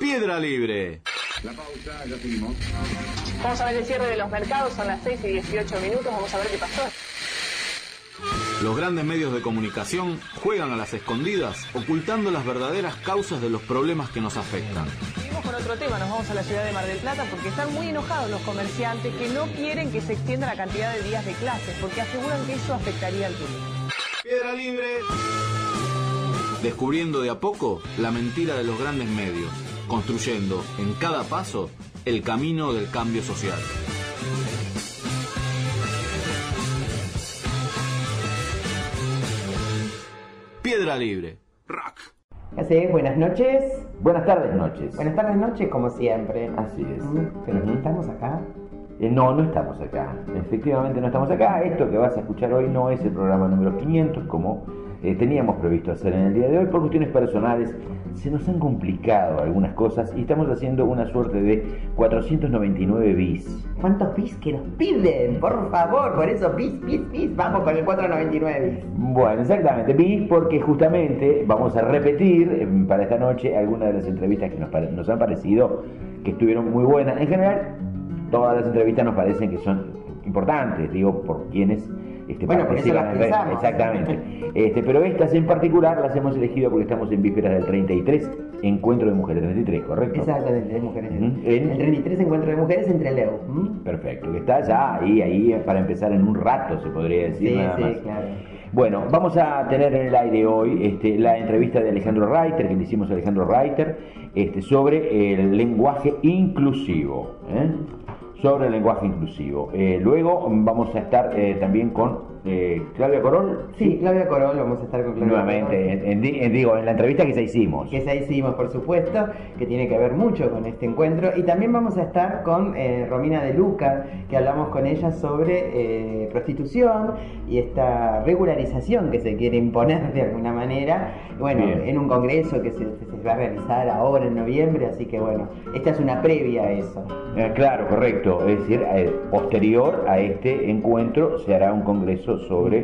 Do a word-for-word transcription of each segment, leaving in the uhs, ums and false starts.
Piedra Libre. La pausa, ya seguimos. Vamos a ver el cierre de los mercados, son las seis y dieciocho minutos, vamos a ver qué pasó. Los grandes medios de comunicación juegan a las escondidas, ocultando las verdaderas causas de los problemas que nos afectan. Seguimos con otro tema, nos vamos a la ciudad de Mar del Plata porque están muy enojados los comerciantes que no quieren que se extienda la cantidad de días de clases porque aseguran que eso afectaría al turismo. Piedra Libre. Descubriendo de a poco la mentira de los grandes medios, construyendo en cada paso el camino del cambio social. Piedra Libre. Rock. Así, buenas noches. Buenas tardes, noches. Buenas tardes, noches, como siempre. Así es. Pero Uh-huh. ¿estamos acá? Eh, no, no estamos acá. Efectivamente no estamos acá. Esto que vas a escuchar hoy no es el programa número quinientos, como eh, teníamos previsto hacer en el día de hoy. Por cuestiones personales se nos han complicado algunas cosas y estamos haciendo una suerte de cuatrocientos noventa y nueve bis. ¿Cuántos bis que nos piden? Por favor, por eso bis, bis, bis. Vamos con el cuatrocientos noventa y nueve bis. Bueno, exactamente, bis, porque justamente vamos a repetir eh, para esta noche algunas de las entrevistas que nos, pare- nos han parecido que estuvieron muy buenas. En general, todas las entrevistas nos parecen que son importantes, digo, por quienes este, Bueno, por eso las participan en- pensamos. Exactamente. Este, pero estas en particular las hemos elegido porque estamos en vísperas del treinta y tres Encuentro de Mujeres, treinta y tres, ¿correcto? Exacto, de, de mujeres. Ujú. En- El treinta y tres encuentro de mujeres entre Leo. ¿Mm? Perfecto, que está ya ahí, ahí para empezar en un rato, se podría decir Sí, nada sí, más. claro. Bueno, vamos a tener en el aire hoy este, la entrevista de Alejandro Reiter, que le hicimos a Alejandro Reiter, este, sobre el lenguaje inclusivo. ¿eh? Sobre el lenguaje inclusivo. Eh, luego vamos a estar eh, también con eh, Claudia Corol. Sí, Claudia Corol, vamos a estar con Claudia Nuevamente, Corol. en, en di- en- digo, en la entrevista que ya hicimos. Que esa hicimos, por supuesto, que tiene que ver mucho con este encuentro. Y también vamos a estar con eh, Romina De Luca, que hablamos con ella sobre eh, prostitución y esta regularización que se quiere imponer de alguna manera. Bueno, Bien. en un congreso que se, se va a realizar ahora en noviembre, así que bueno, esta es una previa a eso. Eh, claro, correcto. Es decir, eh, posterior a este encuentro se hará un congreso sobre,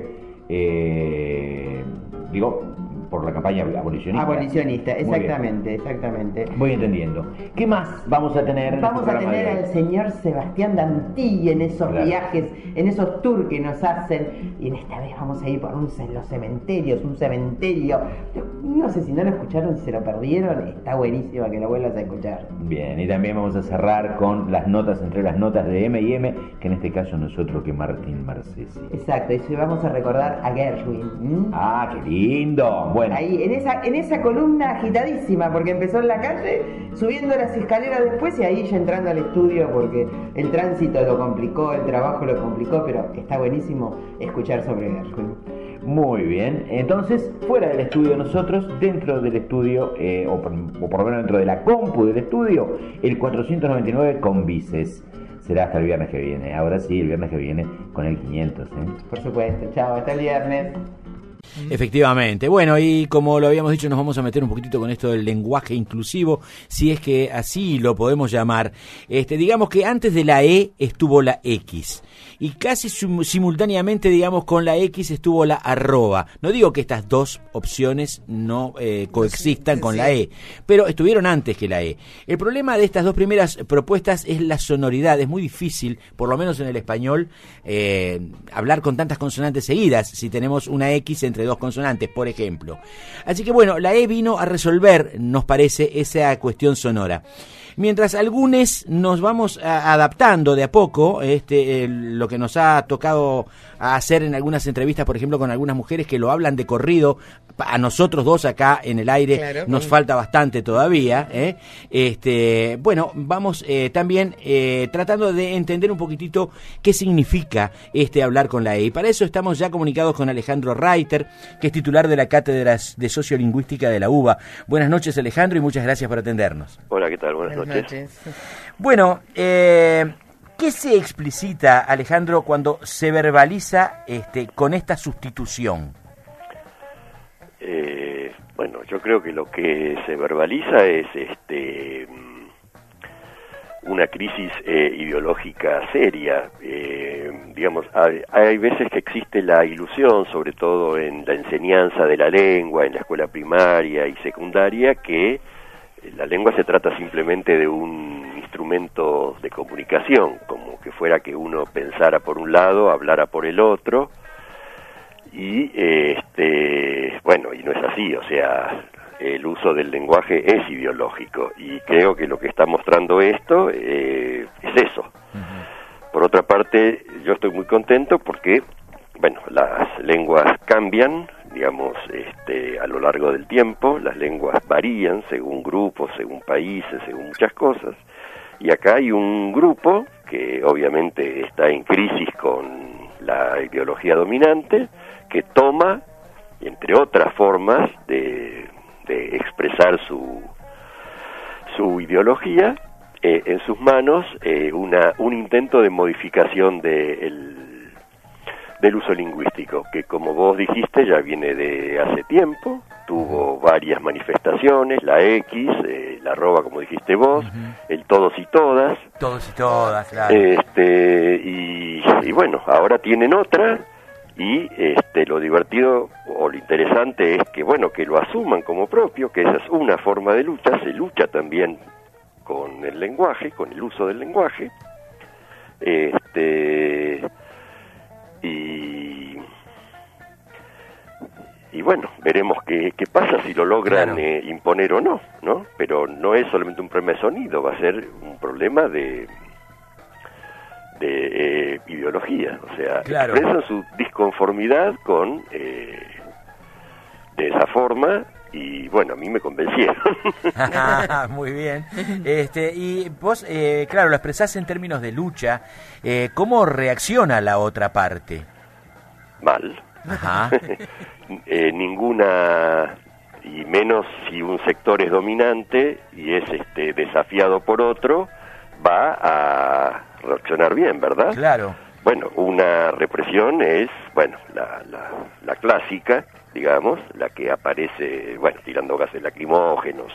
eh, digo, por la campaña abolicionista. Abolicionista, Muy bien. exactamente, exactamente. Voy entendiendo. ¿Qué más vamos a tener en Vamos este a programa tener de hoy? al señor Sebastián Dantí en esos Claro. viajes, en esos tours que nos hacen. Y en esta vez vamos a ir por un, ce- los cementerios, un cementerio. No sé si no lo escucharon, si se lo perdieron, está buenísimo que lo vuelvas a escuchar. Bien, y también vamos a cerrar con las notas, entre las notas de M y M, que en este caso no es otro que Martín Marcesi. Exacto, y si vamos a recordar a Gershwin. ¿m? ¡Ah, qué lindo! Bueno, Ahí, en esa, en esa columna agitadísima, porque empezó en la calle, subiendo las escaleras después y ahí ya entrando al estudio porque el tránsito lo complicó, el trabajo lo complicó, pero está buenísimo escuchar sobre Gershwin. muy bien. Entonces, fuera del estudio nosotros, dentro del estudio, eh, o, por, o por lo menos dentro de la compu del estudio, el cuatrocientos noventa y nueve con bises. Será hasta el viernes que viene. Ahora sí, el viernes que viene con el quinientos, ¿eh? Por supuesto, chao, hasta el viernes. Efectivamente. Bueno, y como lo habíamos dicho, nos vamos a meter un poquitito con esto del lenguaje inclusivo, si es que así lo podemos llamar. Este, digamos que antes de la E estuvo la X. Y casi sim- simultáneamente, digamos, con la X estuvo la arroba. No digo que estas dos opciones no eh, coexistan con la E, pero estuvieron antes que la E. El problema de estas dos primeras propuestas es la sonoridad. Es muy difícil, por lo menos en el español, eh, hablar con tantas consonantes seguidas, si tenemos una X entre dos consonantes, por ejemplo. Así que bueno, la E vino a resolver, nos parece, esa cuestión sonora. Mientras algunos nos vamos a, adaptando de a poco, este, eh, lo que nos ha tocado hacer en algunas entrevistas, por ejemplo, con algunas mujeres que lo hablan de corrido, a nosotros dos acá en el aire Claro, nos con- falta bastante todavía. ¿eh? Este, bueno, vamos eh, también eh, tratando de entender un poquitito qué significa este hablar con la E. Y para eso estamos ya comunicados con Alejandro Reiter, que es titular de la Cátedra de Sociolingüística de la UBA. Buenas noches, Alejandro, y muchas gracias por atendernos. Hola, ¿qué tal? Buenas, noches. Bueno, eh, ¿qué se explicita, Alejandro, cuando se verbaliza este, con esta sustitución? Eh, bueno, yo creo que lo que se verbaliza es este mm, una crisis eh, ideológica seria. Eh, digamos, hay, hay veces que existe la ilusión, sobre todo en la enseñanza de la lengua, en la escuela primaria y secundaria, que la lengua se trata simplemente de un instrumento de comunicación, como que fuera que uno pensara por un lado, hablara por el otro, y este, bueno, y no es así, o sea, el uso del lenguaje es ideológico, y creo que lo que está mostrando esto eh, es eso. Uh-huh. Por otra parte, yo estoy muy contento porque, bueno, las lenguas cambian, digamos, este, a lo largo del tiempo, las lenguas varían según grupos, según países, según muchas cosas, y acá hay un grupo que obviamente está en crisis con la ideología dominante, que toma, entre otras formas de, de expresar su, su ideología, eh, en sus manos eh, una, un intento de modificación de el, del uso lingüístico, que como vos dijiste ya viene de hace tiempo, tuvo varias manifestaciones, la X, eh, la arroba como dijiste vos, uh-huh. el todos y todas. Todos y todas, claro. Este, y, y bueno, ahora tienen otra, y este, lo divertido o lo interesante es que, bueno, que lo asuman como propio, que esa es una forma de lucha, se lucha también con el lenguaje, con el uso del lenguaje, este... Y, y bueno, veremos qué, qué pasa, si lo logran claro. eh, imponer o no, ¿no? Pero no es solamente un problema de sonido, va a ser un problema de, de eh, ideología. O sea, claro. expresan su disconformidad con eh, de esa forma. Y bueno, a mí me convencieron. Muy bien. Este, y vos, eh, claro, lo expresás en términos de lucha. Eh, ¿Cómo reacciona la otra parte? Mal. Ajá. eh, ninguna, y menos si un sector es dominante y es este desafiado por otro, va a reaccionar bien, ¿verdad? Claro. Bueno, una represión es, bueno, la, la, la clásica, digamos, la que aparece, bueno, tirando gases lacrimógenos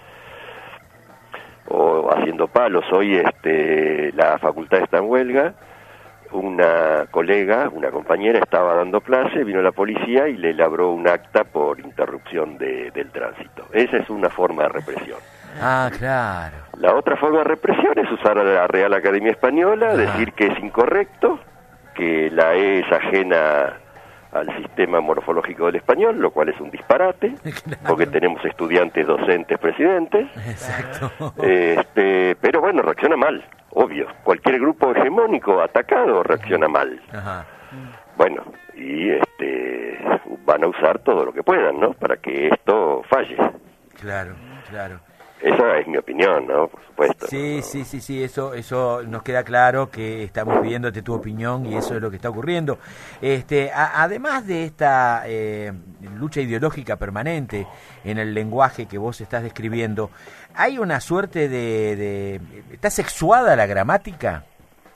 o, o haciendo palos. Hoy este, la facultad está en huelga, una colega, una compañera estaba dando clase, vino la policía y le labró un acta por interrupción de, del tránsito. Esa es una forma de represión. Ah, claro. La otra forma de represión es usar a la Real Academia Española, ah. decir que es incorrecto, que la E es ajena al sistema morfológico del español, lo cual es un disparate, claro. porque tenemos estudiantes, docentes, presidentes. Exacto. Este, pero bueno, reacciona mal, obvio. Cualquier grupo hegemónico atacado reacciona mal. Ajá. Bueno, y este van a usar todo lo que puedan, ¿no? Para que esto falle. Claro, claro. Esa es mi opinión, ¿no? Por supuesto. Sí, ¿no? sí, sí, sí, eso eso nos queda claro, que estamos pidiéndote tu opinión y eso es lo que está ocurriendo. Este, a, además de esta eh, lucha ideológica permanente en el lenguaje que vos estás describiendo, ¿hay una suerte de... de ¿está sexuada la gramática?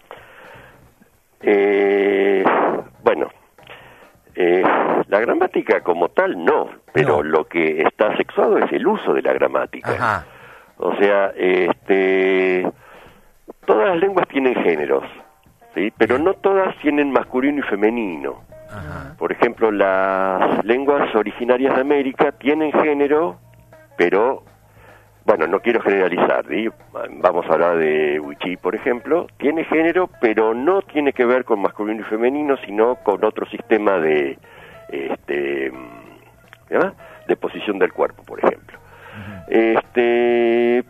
Eh, bueno, eh, la gramática como tal no, pero no. Lo que está sexuado es el uso de la gramática. Ajá. O sea, este, todas las lenguas tienen géneros, ¿sí? Pero no todas tienen masculino y femenino. Ajá. Por ejemplo, las lenguas originarias de América tienen género, pero, bueno, no quiero generalizar, ¿sí? Vamos a hablar de Wichí, por ejemplo, tiene género, pero no tiene que ver con masculino y femenino, sino con otro sistema de, este, ¿ya? de posición del cuerpo, por ejemplo. Este,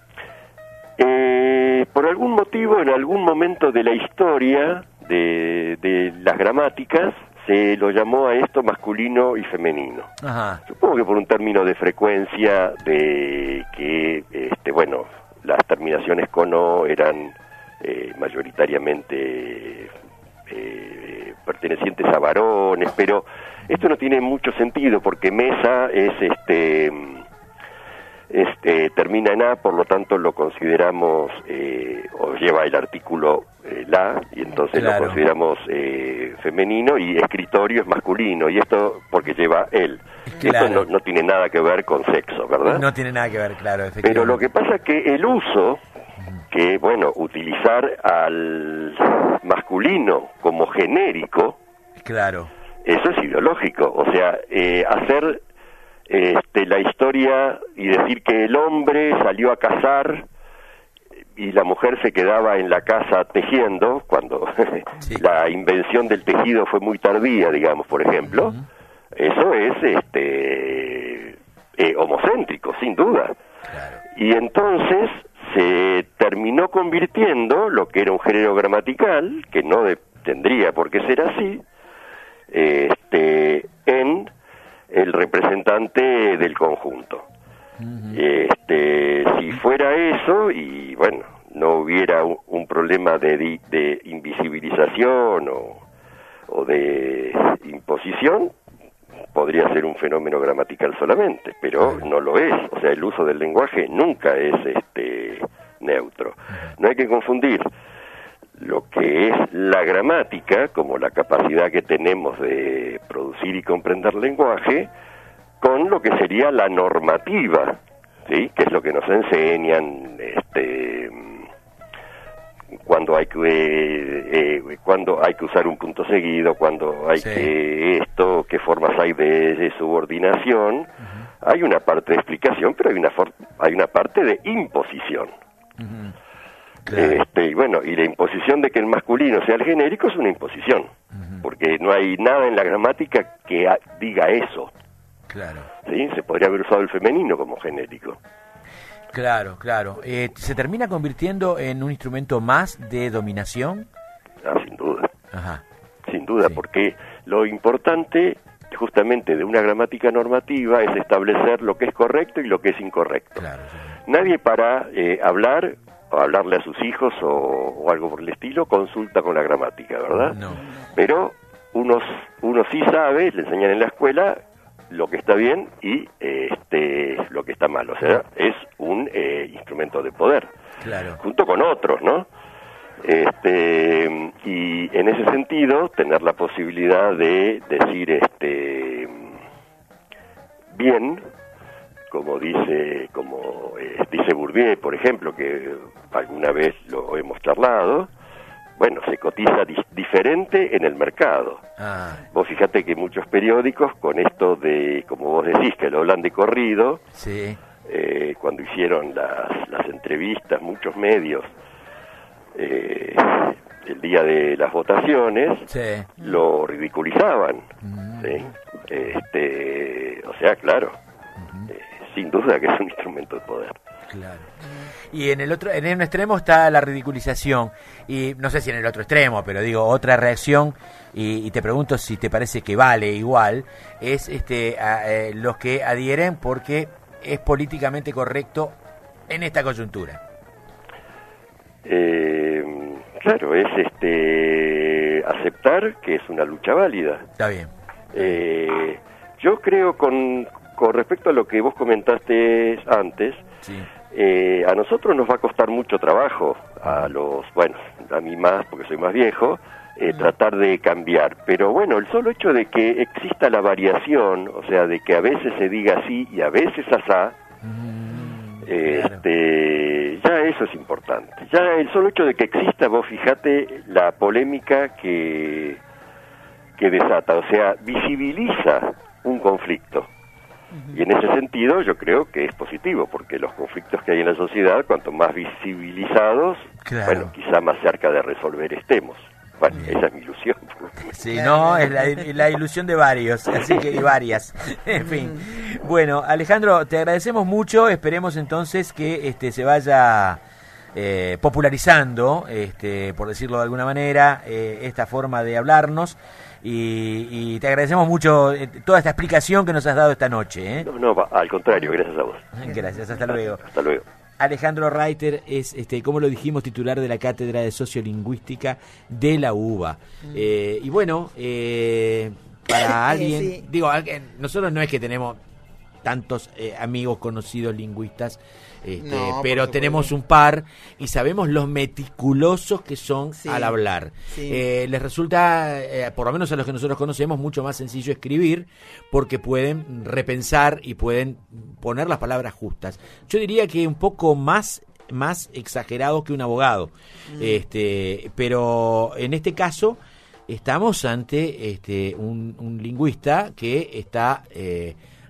eh, por algún motivo, en algún momento de la historia de, de las gramáticas, se lo llamó a esto masculino y femenino. Ajá. Supongo que por un término de frecuencia, de que, este, bueno, las terminaciones con O eran eh, mayoritariamente eh, pertenecientes a varones, pero esto no tiene mucho sentido porque mesa es este... Este, termina en A, por lo tanto lo consideramos, eh, o lleva el artículo eh, la, y entonces claro. lo consideramos eh, femenino, y escritorio es masculino, y esto porque lleva él. Claro. Esto no, no tiene nada que ver con sexo, ¿verdad? No tiene nada que ver, claro, efectivamente. Pero lo que pasa es que el uso, que bueno, utilizar al masculino como genérico, claro, eso es ideológico, o sea, eh, hacer... este, la historia y decir que el hombre salió a cazar y la mujer se quedaba en la casa tejiendo, cuando sí. la invención del tejido fue muy tardía, digamos, por ejemplo, uh-huh. eso es este eh, homocéntrico, sin duda. Claro. Y entonces se terminó convirtiendo lo que era un género gramatical, que no de, tendría por qué ser así, este, en el representante del conjunto. Uh-huh. Este, si fuera eso, y bueno, no hubiera un, un problema de, di, de invisibilización o, o de imposición, podría ser un fenómeno gramatical solamente, pero uh-huh. no lo es. O sea, el uso del lenguaje nunca es este neutro. Uh-huh. No hay que confundir lo que es la gramática, como la capacidad que tenemos de producir y comprender lenguaje, con lo que sería la normativa, ¿sí? Que es lo que nos enseñan, este, cuando hay que eh, eh, cuando hay que usar un punto seguido, cuando hay sí. que esto, qué formas hay de, de subordinación. Uh-huh. Hay una parte de explicación, pero hay una for- hay una parte de imposición. Uh-huh. Claro. Este, y bueno, y la imposición de que el masculino sea el genérico es una imposición, uh-huh. porque no hay nada en la gramática que a, diga eso. Claro. ¿Sí? Se podría haber usado el femenino como genérico. Claro, claro. Eh, ¿Se termina convirtiendo en un instrumento más de dominación? Ah, sin duda. Ajá. Sin duda, sí. Porque lo importante justamente de una gramática normativa es establecer lo que es correcto y lo que es incorrecto. Claro, sí. Nadie para eh, hablar o hablarle a sus hijos o, o algo por el estilo consulta con la gramática, ¿verdad? No. Pero uno, uno sí sabe, le enseñan en la escuela lo que está bien y eh, este lo que está mal, o sea, es un eh, instrumento de poder, claro. junto con otros, ¿no? Este, y en ese sentido, tener la posibilidad de decir este bien, como dice, como eh, dice Bourdieu, por ejemplo, que alguna vez lo hemos charlado, bueno, se cotiza di- diferente en el mercado. Ah. Vos fíjate que muchos periódicos con esto de, como vos decís, que lo hablan de corrido, sí. eh, cuando hicieron las, las entrevistas, muchos medios, eh, el día de las votaciones, sí. lo ridiculizaban. Mm. ¿sí? Este, o sea, claro, uh-huh. eh, sin duda que es un instrumento de poder. Claro. Y en el otro, en un extremo está la ridiculización, y no sé si en el otro extremo, pero digo, otra reacción, y, y te pregunto si te parece que vale igual, es este a, eh, los que adhieren porque es políticamente correcto en esta coyuntura. Eh, claro, es este aceptar que es una lucha válida. Está bien. Eh, yo creo con, con respecto a lo que vos comentaste antes, sí. Eh, a nosotros nos va a costar mucho trabajo, a los, bueno, a mí más, porque soy más viejo, eh, tratar de cambiar. Pero bueno, el solo hecho de que exista la variación, o sea, de que a veces se diga así y a veces asá, mm, eh, claro. este, ya eso es importante. Ya el solo hecho de que exista, vos fíjate la polémica que, que desata, o sea, visibiliza un conflicto. Y en ese sentido yo creo que es positivo, porque los conflictos que hay en la sociedad, cuanto más visibilizados, claro. bueno, quizá más cerca de resolver estemos. Bueno, bien. Esa es mi ilusión. Sí, no, es la, la ilusión de varios, así que y varias. En fin. Bueno, Alejandro, te agradecemos mucho, esperemos entonces que este se vaya eh, popularizando, este, por decirlo de alguna manera, eh, esta forma de hablarnos. Y, y te agradecemos mucho eh, toda esta explicación que nos has dado esta noche. ¿eh? No, no, al contrario, gracias a vos. Gracias, hasta luego. Hasta luego. Alejandro Reiter es, este, como lo dijimos, titular de la Cátedra de Sociolingüística de la UBA. Mm. Eh, y bueno, eh, para alguien, sí. digo, nosotros no es que tenemos tantos eh, amigos conocidos lingüistas, este, no, pero tenemos un par y sabemos los meticulosos que son sí, al hablar. Sí. Eh, les resulta, eh, por lo menos a los que nosotros conocemos, mucho más sencillo escribir porque pueden repensar y pueden poner las palabras justas. Yo diría que un poco más más exagerado que un abogado, mm. este, pero en este caso estamos ante este un, un lingüista que está eh,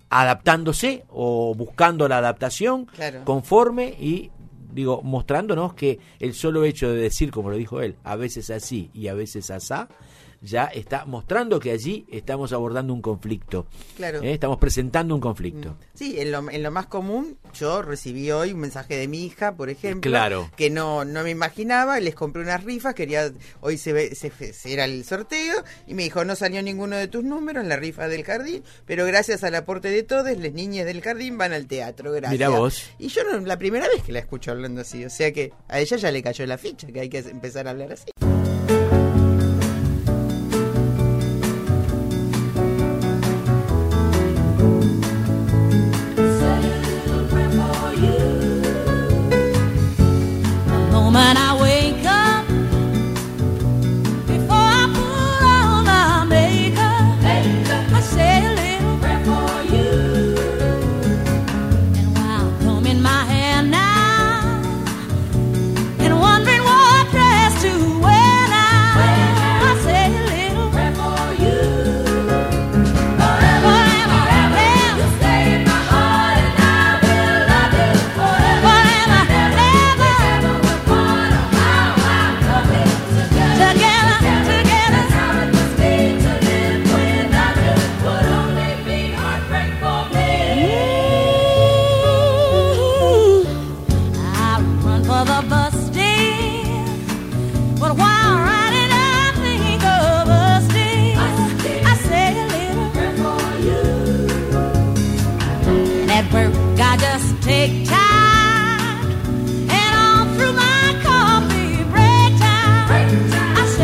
adaptándose o buscando la adaptación claro. conforme y digo mostrándonos que el solo hecho de decir, como lo dijo él, a veces así y a veces asá, ya está mostrando que allí estamos abordando un conflicto. Claro. ¿Eh? Estamos presentando un conflicto. Sí, en lo, en lo más común, yo recibí hoy un mensaje de mi hija, por ejemplo, claro. que no no me imaginaba, les compré unas rifas, quería hoy se, ve, se, se era el sorteo, y me dijo, no salió ninguno de tus números en la rifa del jardín, pero gracias al aporte de todos, las niñas del jardín van al teatro, gracias. Mirá vos. Y yo no, la primera vez que la escucho hablando así, o sea que a ella ya le cayó la ficha, que hay que empezar a hablar así. When I wake up, before I put on my makeup, makeup I say a little prayer for you. And while combing my hair now, and wondering what dress to wear now, I say a little prayer for you. Forever, forever, forever, you stay in my heart, and I will love you forever, forever, ever. Together, together, that's how it must be to live without you. Would only be heartbreak for me. Ooh, I run for the bus stand, but while riding I think of us still. I say a little prayer for you. And at work I just take time, and all through my coffee break time, break time.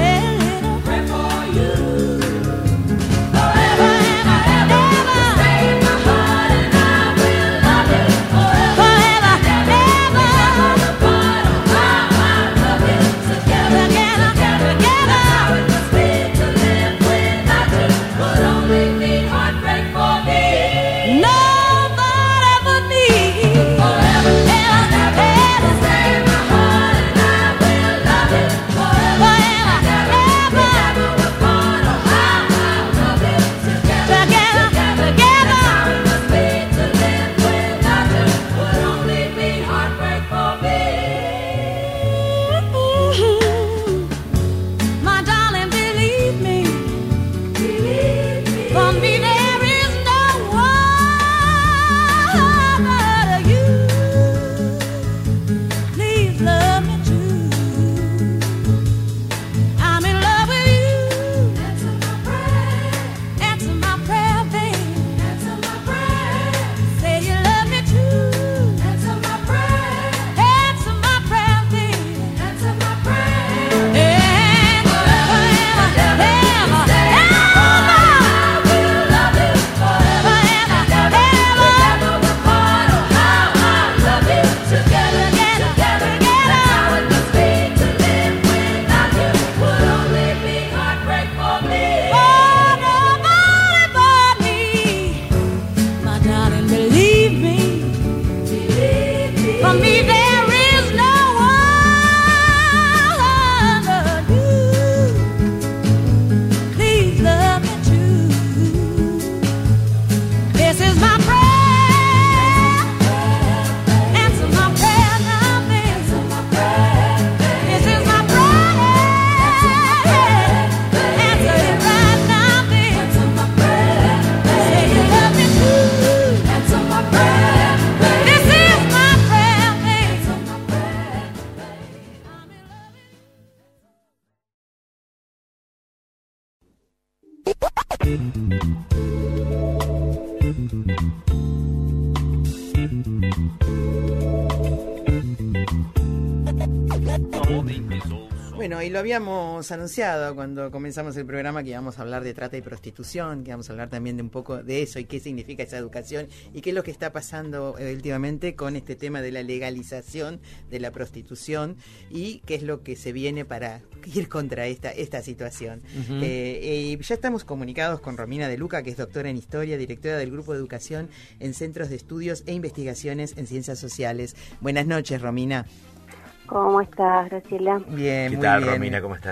Bueno, y lo habíamos anunciado cuando comenzamos el programa que íbamos a hablar de trata y prostitución, que íbamos a hablar también de un poco de eso y qué significa esa educación y qué es lo que está pasando eh, últimamente con este tema de la legalización de la prostitución y qué es lo que se viene para ir contra esta esta situación. Uh-huh. eh, eh, ya estamos comunicados con Romina De Luca, que es doctora en Historia, directora del Grupo de Educación en Centros de Estudios e Investigaciones en Ciencias Sociales. Buenas noches, Romina. ¿Cómo estás, Graciela? Bien, ¿Qué muy tal, bien. Romina? ¿Cómo estás?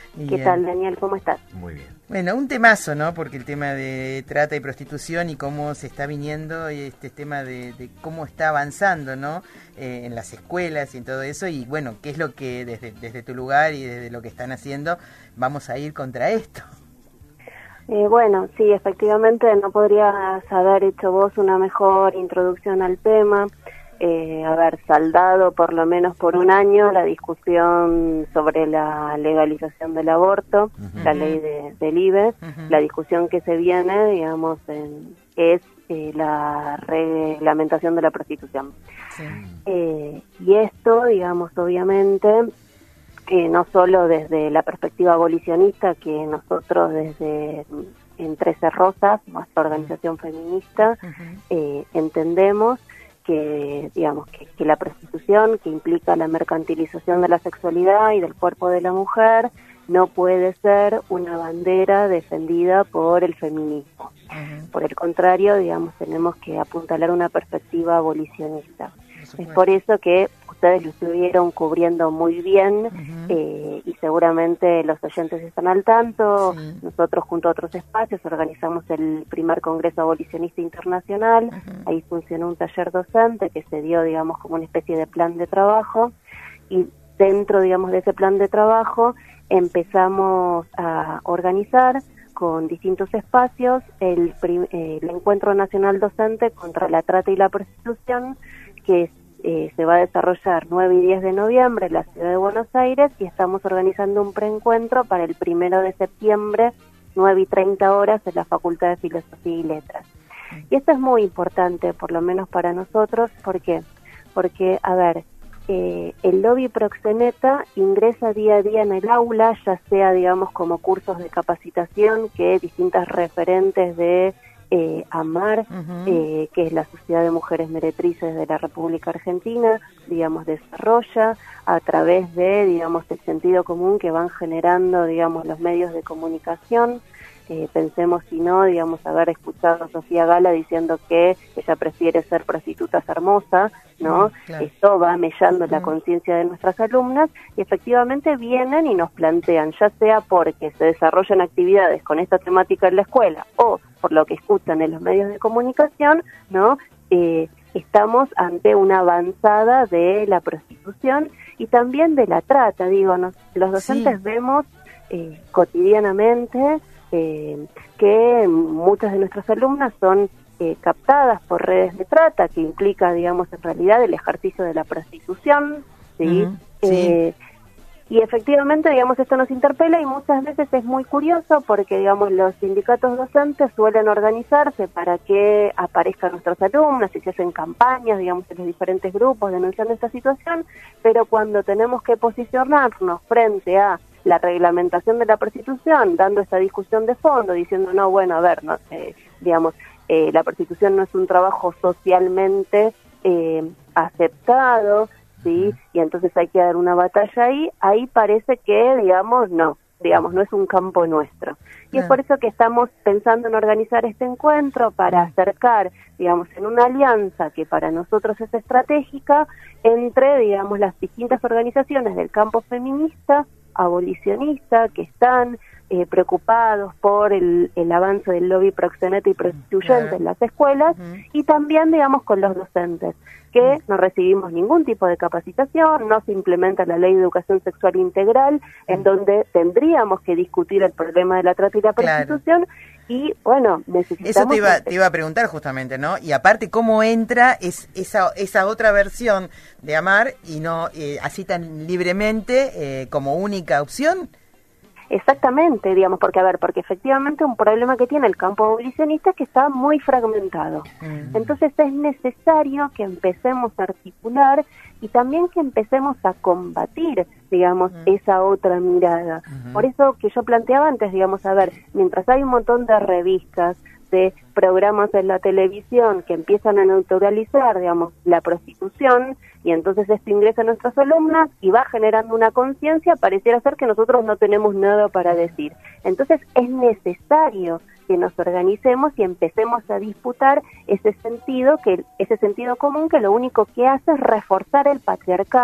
¿Qué Bien. tal, Daniel? ¿Cómo estás? Muy bien. Bueno, un temazo, ¿no? Porque el tema de trata y prostitución y cómo se está viniendo, y este tema de, de cómo está avanzando, ¿no? Eh, en las escuelas y en todo eso, y bueno, qué es lo que desde, desde tu lugar y desde lo que están haciendo, vamos a ir contra esto. Eh, bueno, sí, efectivamente no podrías haber hecho vos una mejor introducción al tema, eh, haber saldado por lo menos por un año la discusión sobre la legalización del aborto, uh-huh. la ley de, del I B E, uh-huh. la discusión que se viene, digamos, en, es eh, la reglamentación de la prostitución. Sí. Eh, y esto, digamos, obviamente, eh, no solo desde la perspectiva abolicionista, que nosotros desde en trece Rosas, nuestra organización feminista, uh-huh. eh, entendemos que, digamos, que, que la prostitución, que implica la mercantilización de la sexualidad y del cuerpo de la mujer, no puede ser una bandera defendida por el feminismo. Uh-huh. Por el contrario, digamos, tenemos que apuntalar una perspectiva abolicionista. Es por eso que ustedes lo estuvieron cubriendo muy bien, uh-huh. eh, y seguramente los oyentes están al tanto. Sí. Nosotros, junto a otros espacios, organizamos el primer Congreso Abolicionista Internacional. Uh-huh. Ahí funcionó un taller docente que se dio, digamos, como una especie de plan de trabajo, y dentro, digamos, de ese plan de trabajo empezamos a organizar con distintos espacios el, prim- eh, el Encuentro Nacional Docente contra la Trata y la Prostitución, que eh, se va a desarrollar nueve y diez de noviembre en la ciudad de Buenos Aires, y estamos organizando un preencuentro para el primero de septiembre, nueve y treinta horas, en la Facultad de Filosofía y Letras. Y esto es muy importante, por lo menos para nosotros. ¿Por qué? Porque, a ver, eh, el lobby proxeneta ingresa día a día en el aula, ya sea, digamos, como cursos de capacitación que distintas referentes de Eh, AMAR, uh-huh. eh, que es la Sociedad de Mujeres Meretrices de la República Argentina, digamos, desarrolla a través de, digamos, el sentido común que van generando, digamos, los medios de comunicación. Eh, pensemos, si no, digamos, haber escuchado a Sofía Gala diciendo que ella prefiere ser prostituta hermosa, ¿no? Mm, claro. Esto va mellando mm. la conciencia de nuestras alumnas, y efectivamente vienen y nos plantean, ya sea porque se desarrollan actividades con esta temática en la escuela o por lo que escuchan en los medios de comunicación, ¿no? Eh, estamos ante una avanzada de la prostitución y también de la trata. Digo, nos, los docentes sí. vemos eh, cotidianamente Eh, que muchas de nuestras alumnas son eh, captadas por redes de trata, que implica, digamos, en realidad el ejercicio de la prostitución, ¿sí? Uh-huh. Sí. Eh, y efectivamente, digamos, esto nos interpela, y muchas veces es muy curioso porque, digamos, los sindicatos docentes suelen organizarse para que aparezcan nuestras alumnas y se hacen campañas, digamos, en los diferentes grupos denunciando esta situación, pero cuando tenemos que posicionarnos frente a la reglamentación de la prostitución, dando esta discusión de fondo, diciendo, no, bueno, a ver, no, eh, digamos, eh, la prostitución no es un trabajo socialmente eh, aceptado, ¿sí? Y entonces hay que dar una batalla ahí, ahí parece que, digamos, no, digamos, no es un campo nuestro. Y es por eso que estamos pensando en organizar este encuentro para acercar, digamos, en una alianza que para nosotros es estratégica, entre, digamos, las distintas organizaciones del campo feminista, abolicionista, que están eh, preocupados por el, el avance del lobby proxeneta y prostituyente claro. en las escuelas, uh-huh. y también, digamos, con los docentes, que uh-huh. no recibimos ningún tipo de capacitación, no se implementa la ley de educación sexual integral, uh-huh. en donde tendríamos que discutir el problema de la trata y la prostitución, claro. y bueno, necesitamos... Eso te iba, te iba a preguntar justamente, ¿no? Y aparte, ¿cómo entra es, esa, esa otra versión de AMAR, y no eh, así tan libremente eh, como única opción? Exactamente, digamos, porque a ver, porque efectivamente un problema que tiene el campo abolicionista es que está muy fragmentado. Mm. Entonces es necesario que empecemos a articular y también que empecemos a combatir, digamos, mm. esa otra mirada. Mm-hmm. Por eso que yo planteaba antes, digamos, a ver, mientras hay un montón de revistas, de programas en la televisión que empiezan a neutralizar, digamos, la prostitución, y entonces esto ingresa a nuestras alumnas y va generando una conciencia, pareciera ser que nosotros no tenemos nada para decir. Entonces es necesario que nos organicemos y empecemos a disputar ese sentido, que ese sentido común que lo único que hace es reforzar el patriarcado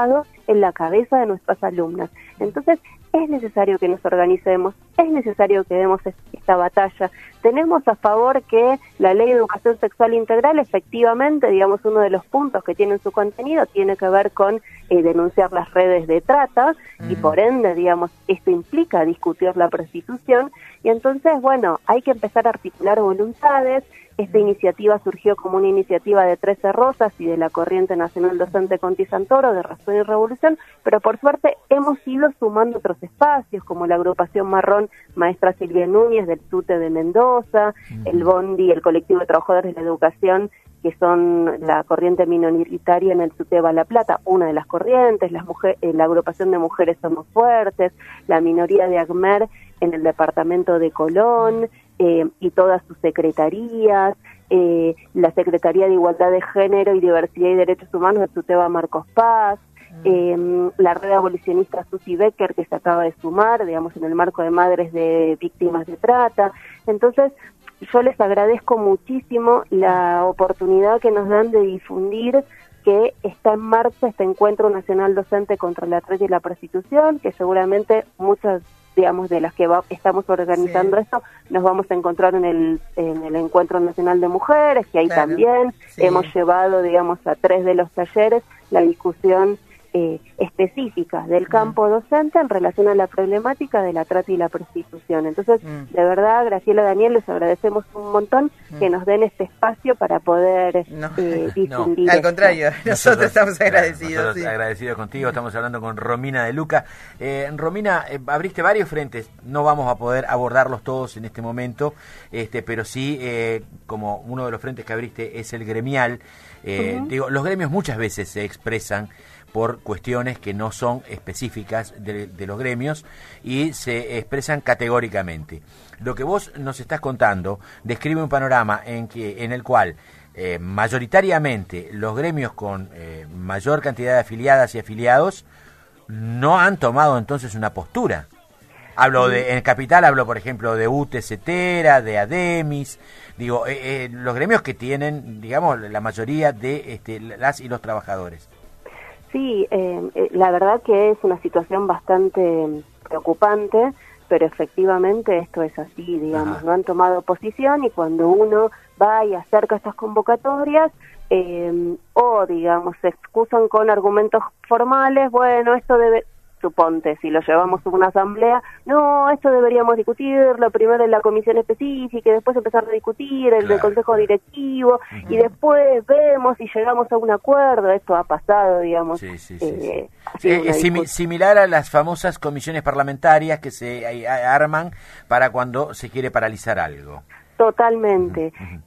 en la cabeza de nuestras alumnas. Entonces, es necesario que nos organicemos, es necesario que demos esta batalla. Tenemos a favor que la Ley de Educación Sexual Integral, efectivamente, digamos, uno de los puntos que tiene en su contenido tiene que ver con eh, denunciar las redes de trata, mm. y por ende, digamos, esto implica discutir la prostitución, y entonces, bueno, hay que empezar a articular voluntades. Esta iniciativa surgió como una iniciativa de Trece Rosas y de la Corriente Nacional Docente Conti Santoro, de Razón y Revolución, pero por suerte hemos ido sumando otros espacios, como la agrupación marrón Maestra Silvia Núñez del T U T E de Mendoza, uh-huh. el Bondi, el colectivo de trabajadores de la educación, que son la corriente minoritaria en el T U T E La Plata, una de las corrientes, las mujer, eh, la agrupación de Mujeres Somos Fuertes, la minoría de ACMER en el departamento de Colón, Eh, y todas sus secretarías, eh, la Secretaría de Igualdad de Género y Diversidad y Derechos Humanos de Tuteba Marcos Paz, mm. eh, la red abolicionista Susi Becker, que se acaba de sumar, digamos, en el marco de Madres de Víctimas de Trata. Entonces, yo les agradezco muchísimo la oportunidad que nos dan de difundir que está en marcha este Encuentro Nacional Docente contra la Trata y la Prostitución, que seguramente muchas, digamos, de las que va, estamos organizando sí. esto, nos vamos a encontrar en el, en el Encuentro Nacional de Mujeres, que ahí claro. también sí. hemos llevado, digamos, a tres de los talleres la discusión eh, específica del campo mm. docente en relación a la problemática de la trata y la prostitución. Entonces, mm. de verdad, Graciela, Daniel, les agradecemos un montón mm. que nos den este espacio para poder no. eh, difundir. No. Al contrario, nosotros, nosotros estamos agradecidos. Nosotros sí. agradecidos contigo, estamos hablando con Romina de Luca. Eh, Romina, eh, abriste varios frentes, no vamos a poder abordarlos todos en este momento, este, pero sí, eh, como uno de los frentes que abriste es el gremial, eh, uh-huh. digo, los gremios muchas veces se expresan por cuestiones que no son específicas de, de los gremios y se expresan categóricamente. Lo que vos nos estás contando describe un panorama en que en el cual eh, mayoritariamente los gremios con eh, mayor cantidad de afiliadas y afiliados no han tomado entonces una postura. Hablo de, en Capital hablo, por ejemplo, de U T E, CETERA, de ADEMIS, digo, eh, eh, los gremios que tienen, digamos, la mayoría de este, las y los trabajadores. Sí, eh, la verdad que es una situación bastante preocupante, pero efectivamente esto es así, digamos, Ajá. no han tomado posición y cuando uno va y acerca estas convocatorias, eh, o digamos, se excusan con argumentos formales, bueno, esto debe... Suponte, si lo llevamos a una asamblea, no, esto deberíamos discutirlo primero en la comisión específica y después empezar a discutir el claro. del consejo directivo uh-huh. y después vemos si llegamos a un acuerdo. Esto ha pasado, digamos. Sí, sí, sí, eh, sí. Eh, es sim- similar a las famosas comisiones parlamentarias que se eh, arman para cuando se quiere paralizar algo. Totalmente. Uh-huh.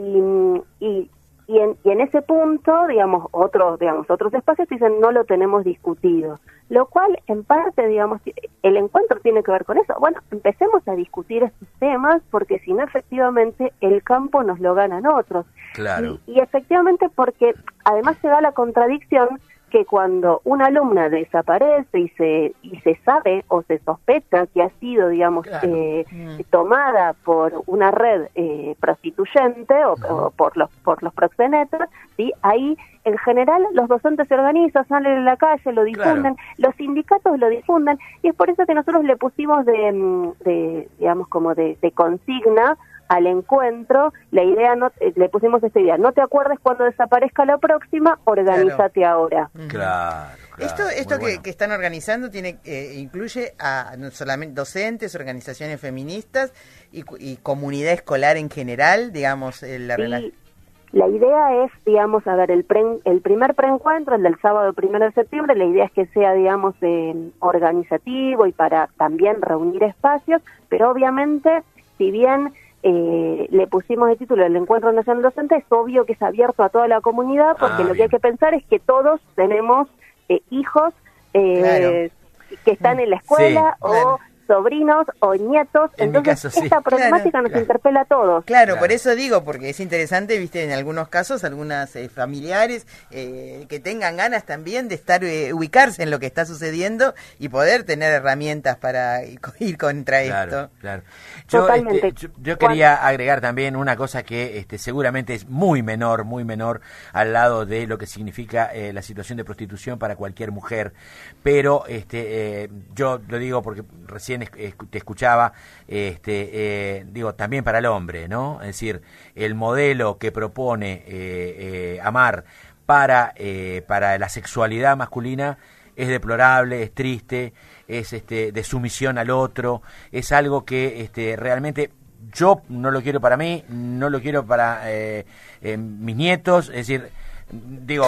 Y, y Y en, y en ese punto, digamos, otros, digamos, otros espacios dicen no lo tenemos discutido, lo cual en parte, digamos, el encuentro tiene que ver con eso. Bueno, empecemos a discutir estos temas porque si no, efectivamente, el campo nos lo ganan otros. Claro. Y, y efectivamente porque además se da la contradicción que cuando una alumna desaparece y se y se sabe o se sospecha que ha sido, digamos, claro. eh, mm. tomada por una red eh, prostituyente o, uh-huh. o por los por los proxenetas, ¿sí? Ahí en general los docentes se organizan, salen a la calle, lo difunden, claro. los sindicatos lo difunden y es por eso que nosotros le pusimos de, de digamos, como de, de consigna al encuentro, la idea, no le pusimos esta idea, no te acuerdes cuando desaparezca la próxima, organízate claro. ahora. Claro, claro. Esto, esto que, bueno. que están organizando tiene eh, incluye a no solamente docentes, organizaciones feministas y, y comunidad escolar en general, digamos, eh, la sí. relación. La idea es, digamos, a ver, el, pre, el primer preencuentro, el del sábado primero de septiembre, la idea es que sea, digamos, eh, organizativo y para también reunir espacios, pero obviamente, si bien eh, le pusimos el título del Encuentro Nacional Docente, es obvio que es abierto a toda la comunidad, porque ah, lo bien. que hay que pensar es que todos tenemos eh, hijos eh, claro. que están en la escuela sí, o... Claro. sobrinos o nietos. En mi Entonces, caso, sí. esta problemática Claro, nos claro. interpela a todos. Claro, Claro. por eso digo, porque es interesante, viste, en algunos casos, algunas eh, familiares eh, que tengan ganas también de estar, eh, ubicarse en lo que está sucediendo y poder tener herramientas para ir contra Claro, esto. claro. Yo, Totalmente. este, yo, yo quería agregar también una cosa que este, seguramente es muy menor, muy menor al lado de lo que significa eh, la situación de prostitución para cualquier mujer. Pero este, eh, yo lo digo porque recién es- es- te escuchaba, este, eh, digo, también para el hombre, ¿no? Es decir, el modelo que propone eh, eh, Amar para, eh, para la sexualidad masculina es deplorable, es triste, es este, de sumisión al otro, es algo que este, realmente yo no lo quiero para mí, no lo quiero para eh, eh, mis nietos, es decir, digo,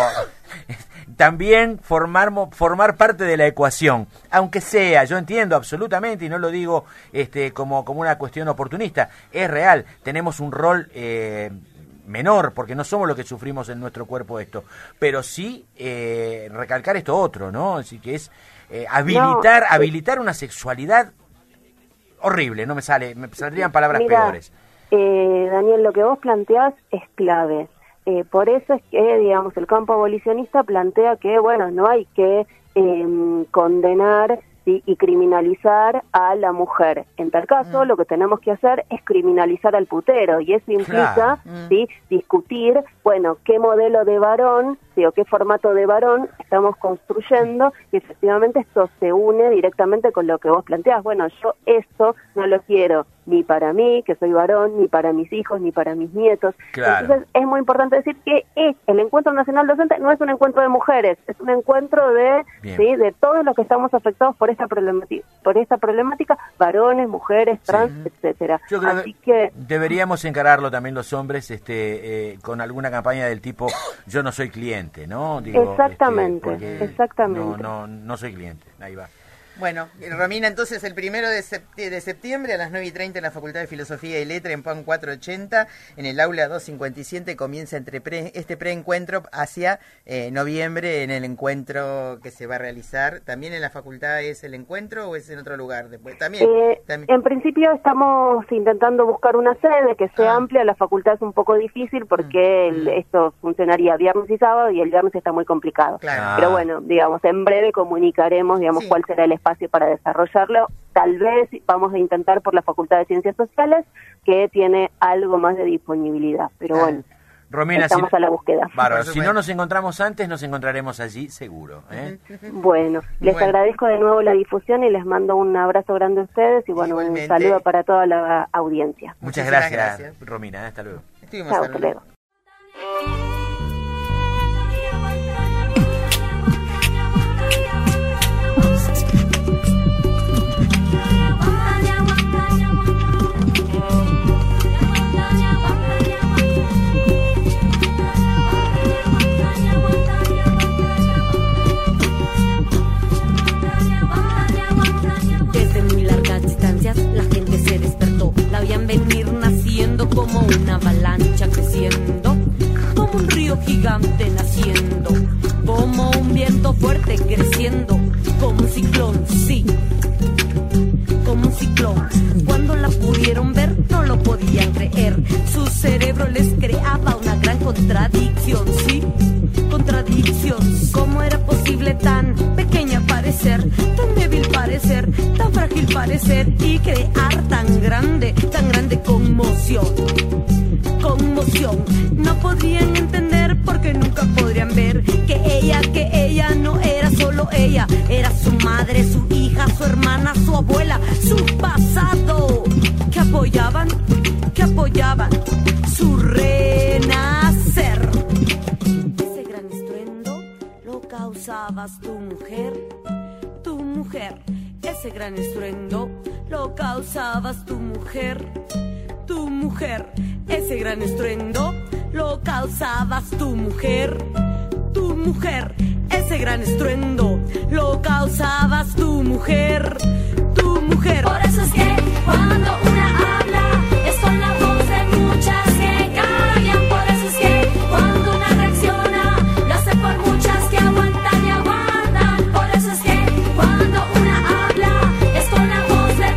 también formar, mo- formar parte de la ecuación, aunque sea, yo entiendo absolutamente y no lo digo este, como, como una cuestión oportunista, es real, tenemos un rol eh, menor, porque no somos los que sufrimos en nuestro cuerpo esto, pero sí eh, recalcar esto otro, ¿no? Así que es eh, habilitar, No, habilitar una sexualidad horrible, no me sale, me saldrían palabras Mira, peores. eh, Daniel, lo que vos planteás es clave. Eh, por eso es que, digamos, el campo abolicionista plantea que, bueno, no hay que eh, condenar, ¿sí?, y criminalizar a la mujer. En tal caso, Mm. lo que tenemos que hacer es criminalizar al putero, y eso implica, Claro. Mm. ¿sí?, discutir, bueno, qué modelo de varón, ¿sí?, o qué formato de varón estamos construyendo, y efectivamente esto se une directamente con lo que vos planteás. Bueno, yo esto no lo quiero ni para mí, que soy varón, ni para mis hijos, ni para mis nietos. Claro. Entonces, es muy importante decir que es, el Encuentro Nacional Docente no es un encuentro de mujeres, es un encuentro de, Bien. ¿sí?, de todos los que estamos afectados por esta problemática, por esta problemática, varones, mujeres, trans, etcétera. Yo creo Así que deberíamos encararlo también los hombres este, eh, con alguna campaña del tipo yo no soy cliente, ¿no? Digo, Exactamente, este, porque exactamente. No, no, no soy cliente, ahí va. Bueno, eh, Romina, entonces el primero de, septi- de septiembre a las nueve y treinta en la Facultad de Filosofía y Letra en P A N cuatrocientos ochenta, en el aula doscientos cincuenta y siete, comienza entre pre- este preencuentro hacia eh, noviembre en el encuentro que se va a realizar. ¿También en la facultad es el encuentro o es en otro lugar? Después también. Eh, también. En principio estamos intentando buscar una sede que sea Ah. amplia. La facultad es un poco difícil porque el- esto funcionaría viernes y sábado y el viernes está muy complicado. Claro. Ah. Pero bueno, digamos, en breve comunicaremos, digamos, Sí. cuál será el espacio para desarrollarlo. Tal vez vamos a intentar por la Facultad de Ciencias Sociales, que tiene algo más de disponibilidad. Pero Claro. bueno, Romina, estamos si, a la búsqueda. bárbaro, Por si supuesto. no nos encontramos antes, nos encontraremos allí seguro. ¿eh? Bueno, les Bueno. agradezco de nuevo la difusión y les mando un abrazo grande a ustedes y bueno, Igualmente. un saludo para toda la audiencia. Muchas Muchísimas gracias, gracias. Romina, ¿eh? Hasta luego. Estuvimos Chao, hablando. hasta luego. Desde muy largas distancias la gente se despertó, la veían venir naciendo como una avalancha creciendo, como un río gigante naciendo, como un viento fuerte creciendo, como un ciclón, sí, como un ciclón. Cuando la pudieron ver no lo podían creer, su cerebro les creaba una gran contradicción, sí, contradicción. ¿Cómo era posible tan pequeña parecer, tan débil parecer, tan frágil parecer y crear tan grande, tan grande conmoción? Conmoción. No podrían entender porque nunca podrían ver que ella, que ella no era solo ella, era su madre, su hija, su hermana, su abuela, su pasado, que apoyaban, que apoyaban su renacer. Ese gran estruendo lo causabas tu mujer, tu mujer. Ese gran estruendo lo causabas tu mujer, tu mujer. Ese gran estruendo lo causabas tu mujer, tu mujer. Ese gran estruendo lo causabas tu mujer, tu mujer. Por eso es que cuando una habla es con la voz de muchas que callan. Por eso es que cuando una reacciona lo hace por muchas que aguantan y aguantan. Por eso es que cuando una habla es con la voz de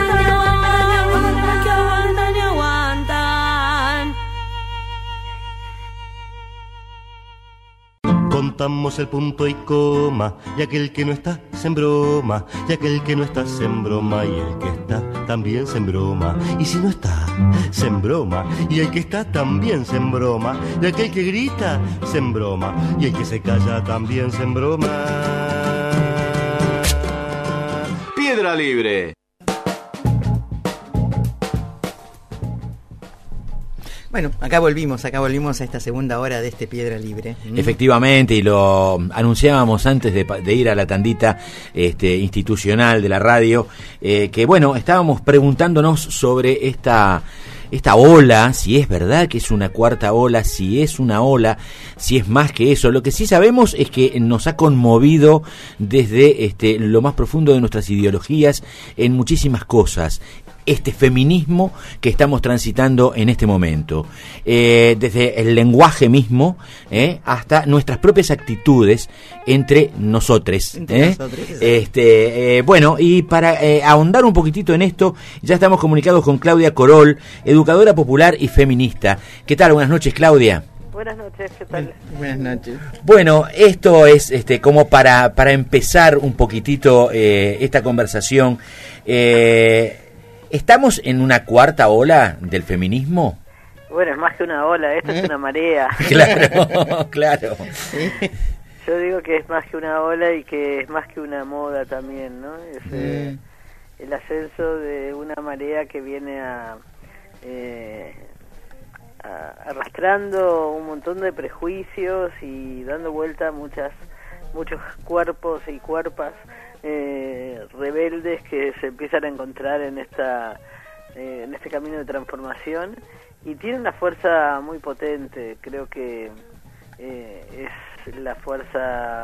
que aguantan y aguantan. Contamos el punto y coma, y aquel que no está se embroma, y aquel que no está se embroma, y el que está también se embroma, y si no está, se embroma, y el que está también se embroma, y aquel que grita se embroma, y el que se calla también se embroma. Piedra Libre. Bueno, acá volvimos, acá volvimos a esta segunda hora de este Piedra Libre. ¿Mm? Efectivamente, y lo anunciábamos antes de, de ir a la tandita este, institucional de la radio, eh, que bueno, estábamos preguntándonos sobre esta... esta ola, si es verdad que es una cuarta ola, si es una ola, si es más que eso. Lo que sí sabemos es que nos ha conmovido desde este, lo más profundo de nuestras ideologías en muchísimas cosas. Este feminismo que estamos transitando en este momento, eh, desde el lenguaje mismo eh, hasta nuestras propias actitudes entre nosotros. Entre eh. nosotros. Este, eh, bueno, y para eh, ahondar un poquitito en esto, ya estamos comunicados con Claudia Corol, educadora popular y feminista. ¿Qué tal? Buenas noches, Claudia. Buenas noches, ¿qué tal? Buenas noches. Bueno, esto es este como para, para empezar un poquitito eh, esta conversación. Eh, ¿Estamos en una cuarta ola del feminismo? Bueno, es más que una ola, esto es una marea. Claro, claro. Yo digo que es más que una ola y que es más que una moda también, ¿no? Es eh, el ascenso de una marea que viene a, eh, a arrastrando un montón de prejuicios y dando vuelta a muchas muchos cuerpos y cuerpas eh, rebeldes que se empiezan a encontrar en esta eh, en este camino de transformación, y tiene una fuerza muy potente. Creo que eh, es la fuerza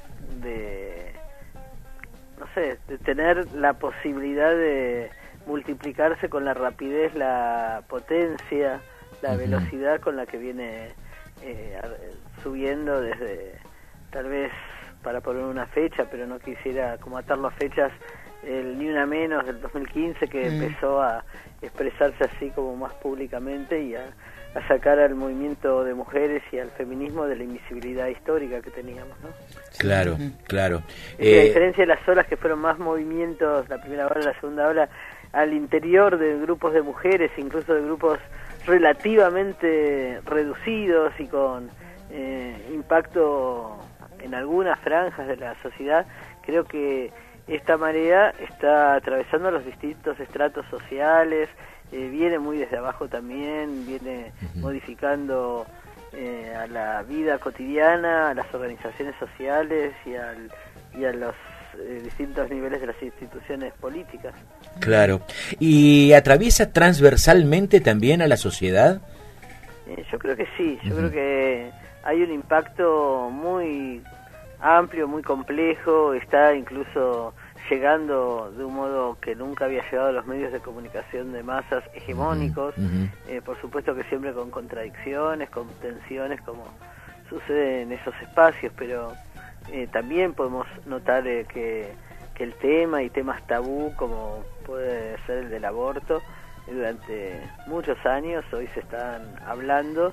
de no sé de tener la posibilidad de multiplicarse con la rapidez, la potencia, la uh-huh. velocidad con la que viene eh, subiendo desde, tal vez para poner una fecha, pero no quisiera como atarlo a fechas, el Ni Una Menos del dos mil quince, que mm. empezó a expresarse así como más públicamente y a, a sacar al movimiento de mujeres y al feminismo de la invisibilidad histórica que teníamos, ¿no? Claro, claro. Eh, a diferencia de las olas que fueron más movimientos, la primera ola, la segunda ola, al interior de grupos de mujeres, incluso de grupos relativamente reducidos y con eh, impacto en algunas franjas de la sociedad, creo que esta marea está atravesando los distintos estratos sociales, eh, viene muy desde abajo también, viene uh-huh. modificando eh, a la vida cotidiana, a las organizaciones sociales y, al, y a los eh, distintos niveles de las instituciones políticas. Claro. ¿Y atraviesa transversalmente también a la sociedad? Eh, yo creo que sí, yo uh-huh. creo que hay un impacto muy amplio, muy complejo, está incluso llegando de un modo que nunca había llegado a los medios de comunicación de masas hegemónicos, Uh-huh. eh, por supuesto que siempre con contradicciones, con tensiones, como sucede en esos espacios, pero eh, también podemos notar eh, que, que el tema y temas tabú, como puede ser el del aborto, eh, durante muchos años hoy se están hablando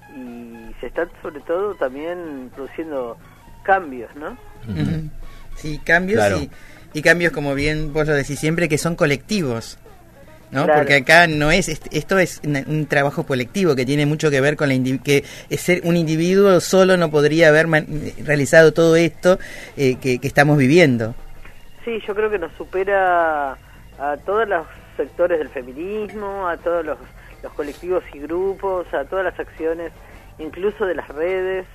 y se están sobre todo también produciendo cambios, ¿no? Uh-huh. Sí, cambios Claro. y, y cambios, como bien vos lo decís siempre, que son colectivos, ¿no? Claro. Porque acá no es, est- esto es un, un trabajo colectivo que tiene mucho que ver con la indi- que es ser un individuo solo no podría haber man- realizado todo esto eh, que, que estamos viviendo. Sí, yo creo que nos supera a todos los sectores del feminismo, a todos los, los colectivos y grupos, a todas las acciones, incluso de las redes.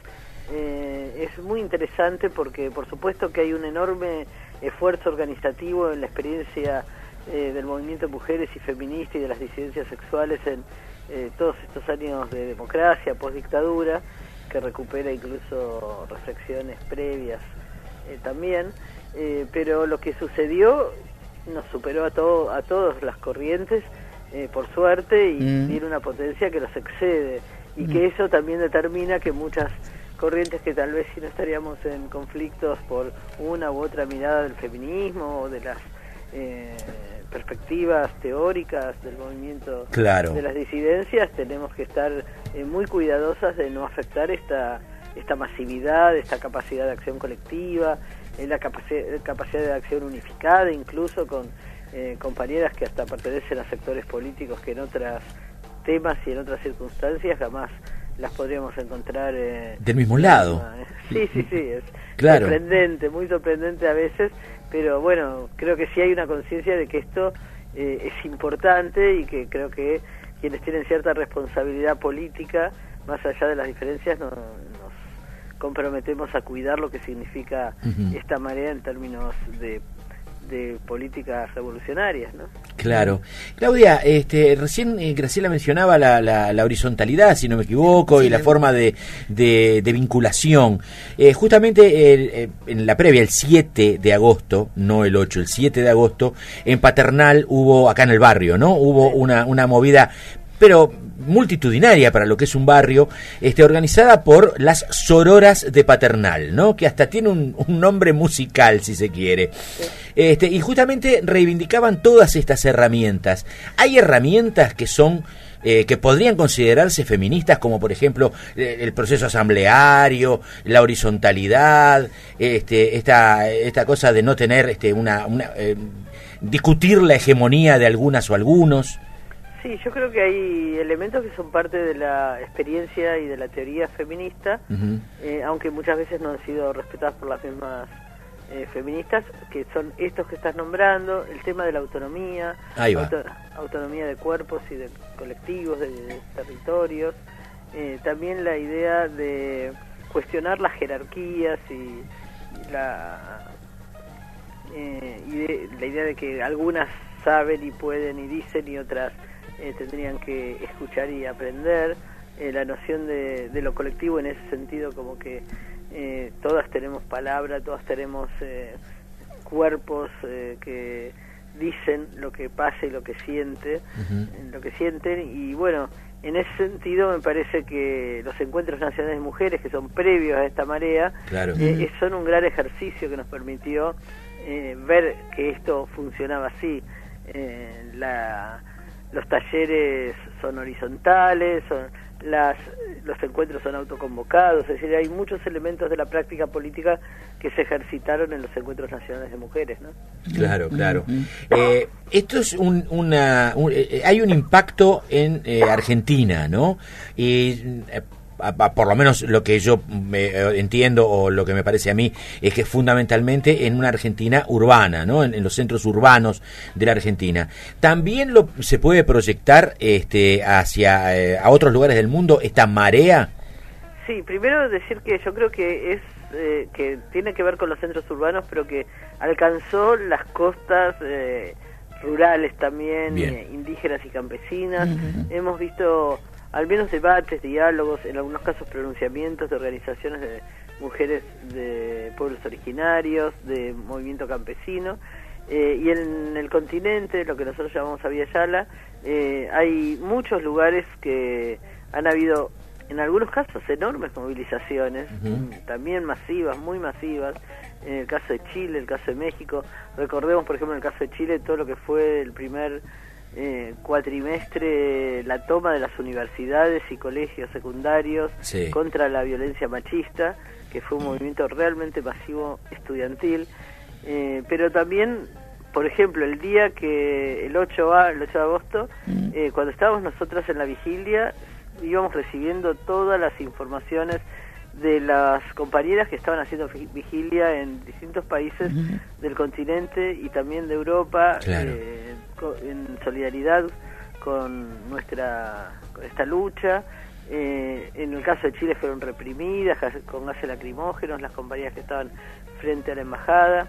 Eh, es muy interesante porque por supuesto que hay un enorme esfuerzo organizativo en la experiencia eh, del movimiento de mujeres y feminista y de las disidencias sexuales en eh, todos estos años de democracia, postdictadura, que recupera incluso reflexiones previas eh, también, eh, pero lo que sucedió nos superó a, todo, a todas las corrientes, eh, por suerte, y Mm. tiene una potencia que los excede, y Mm. que eso también determina que muchas corrientes que tal vez si no estaríamos en conflictos por una u otra mirada del feminismo o de las eh, perspectivas teóricas del movimiento Claro. de las disidencias, tenemos que estar eh, muy cuidadosas de no afectar esta esta masividad, esta capacidad de acción colectiva, eh, la capacidad, capacidad de acción unificada, incluso con eh, compañeras que hasta pertenecen a sectores políticos que en otros temas y en otras circunstancias jamás las podríamos encontrar eh, Del mismo lado. eh. Sí, sí, sí, es Claro. sorprendente, muy sorprendente a veces, pero bueno, creo que sí hay una conciencia de que esto eh, es importante y que creo que quienes tienen cierta responsabilidad política, más allá de las diferencias, no, nos comprometemos a cuidar lo que significa Ujú. esta marea en términos de, de políticas revolucionarias, ¿no? Claro. Claudia, este, recién eh, Graciela mencionaba la, la, la horizontalidad, si no me equivoco, Sí, y la la- forma de, de, de vinculación. Eh, justamente el, eh, en la previa, el siete de agosto, no el ocho, el siete de agosto, en Paternal hubo, acá en el barrio, ¿no? Hubo una, una movida, pero multitudinaria para lo que es un barrio, este, organizada por las Sororas de Paternal, ¿no? Que hasta tiene un, un nombre musical, si se quiere. Este, y justamente reivindicaban todas estas herramientas. Hay herramientas que son eh, que podrían considerarse feministas, como por ejemplo eh, el proceso asambleario, la horizontalidad, este, esta, esta cosa de no tener este, una, una eh, discutir la hegemonía de algunas o algunos. Sí, yo creo que hay elementos que son parte de la experiencia y de la teoría feminista, Ujú. eh, aunque muchas veces no han sido respetadas por las mismas eh, feministas, que son estos que estás nombrando, el tema de la autonomía, Ahí va. auto- autonomía de cuerpos y de colectivos, de, de territorios, eh, también la idea de cuestionar las jerarquías y, y la eh, y de- la idea de que algunas saben y pueden y dicen y otras eh, tendrían que escuchar y aprender, eh, la noción de, de lo colectivo en ese sentido, como que eh, todas tenemos palabra, todas tenemos eh, cuerpos eh, que dicen lo que pasa y lo que siente, Ujú. lo que sienten, y bueno, en ese sentido me parece que los encuentros nacionales de mujeres, que son previos a esta marea, Claro. eh, eh, son un gran ejercicio que nos permitió eh, ver que esto funcionaba así. Eh, la, los talleres son horizontales, son las, los encuentros son autoconvocados, es decir, hay muchos elementos de la práctica política que se ejercitaron en los encuentros nacionales de mujeres, ¿no? Claro, claro. Eh, esto es un, una, un- eh, hay un impacto en eh, Argentina, ¿no? Y eh, a- a- por lo menos lo que yo me, eh, entiendo o lo que me parece a mí es que fundamentalmente en una Argentina urbana, ¿no? En, en los centros urbanos de la Argentina. También lo se puede proyectar este hacia eh, a otros lugares del mundo esta marea. Sí, primero decir que yo creo que es eh, que tiene que ver con los centros urbanos, pero que alcanzó las costas eh, rurales también, Bien. eh, indígenas y campesinas. Hemos visto al menos debates, diálogos, en algunos casos pronunciamientos de organizaciones de mujeres de pueblos originarios, de movimiento campesino, eh, y en el continente, lo que nosotros llamamos Abya Yala, eh, hay muchos lugares que han habido, en algunos casos, enormes movilizaciones, uh-huh. también masivas, muy masivas, en el caso de Chile, el caso de México. Recordemos, por ejemplo, en el caso de Chile, todo lo que fue el primer eh, cuatrimestre, la toma de las universidades y colegios secundarios sí. contra la violencia machista, que fue un movimiento realmente masivo estudiantil, eh, pero también, por ejemplo, el día que, el ocho de agosto, eh, cuando estábamos nosotras en la vigilia, íbamos recibiendo todas las informaciones de las compañeras que estaban haciendo vigilia en distintos países uh-huh. del continente y también de Europa, claro. eh, en solidaridad con nuestra con esta lucha. Eh, en el caso de Chile fueron reprimidas con gases lacrimógenos las compañeras que estaban frente a la embajada,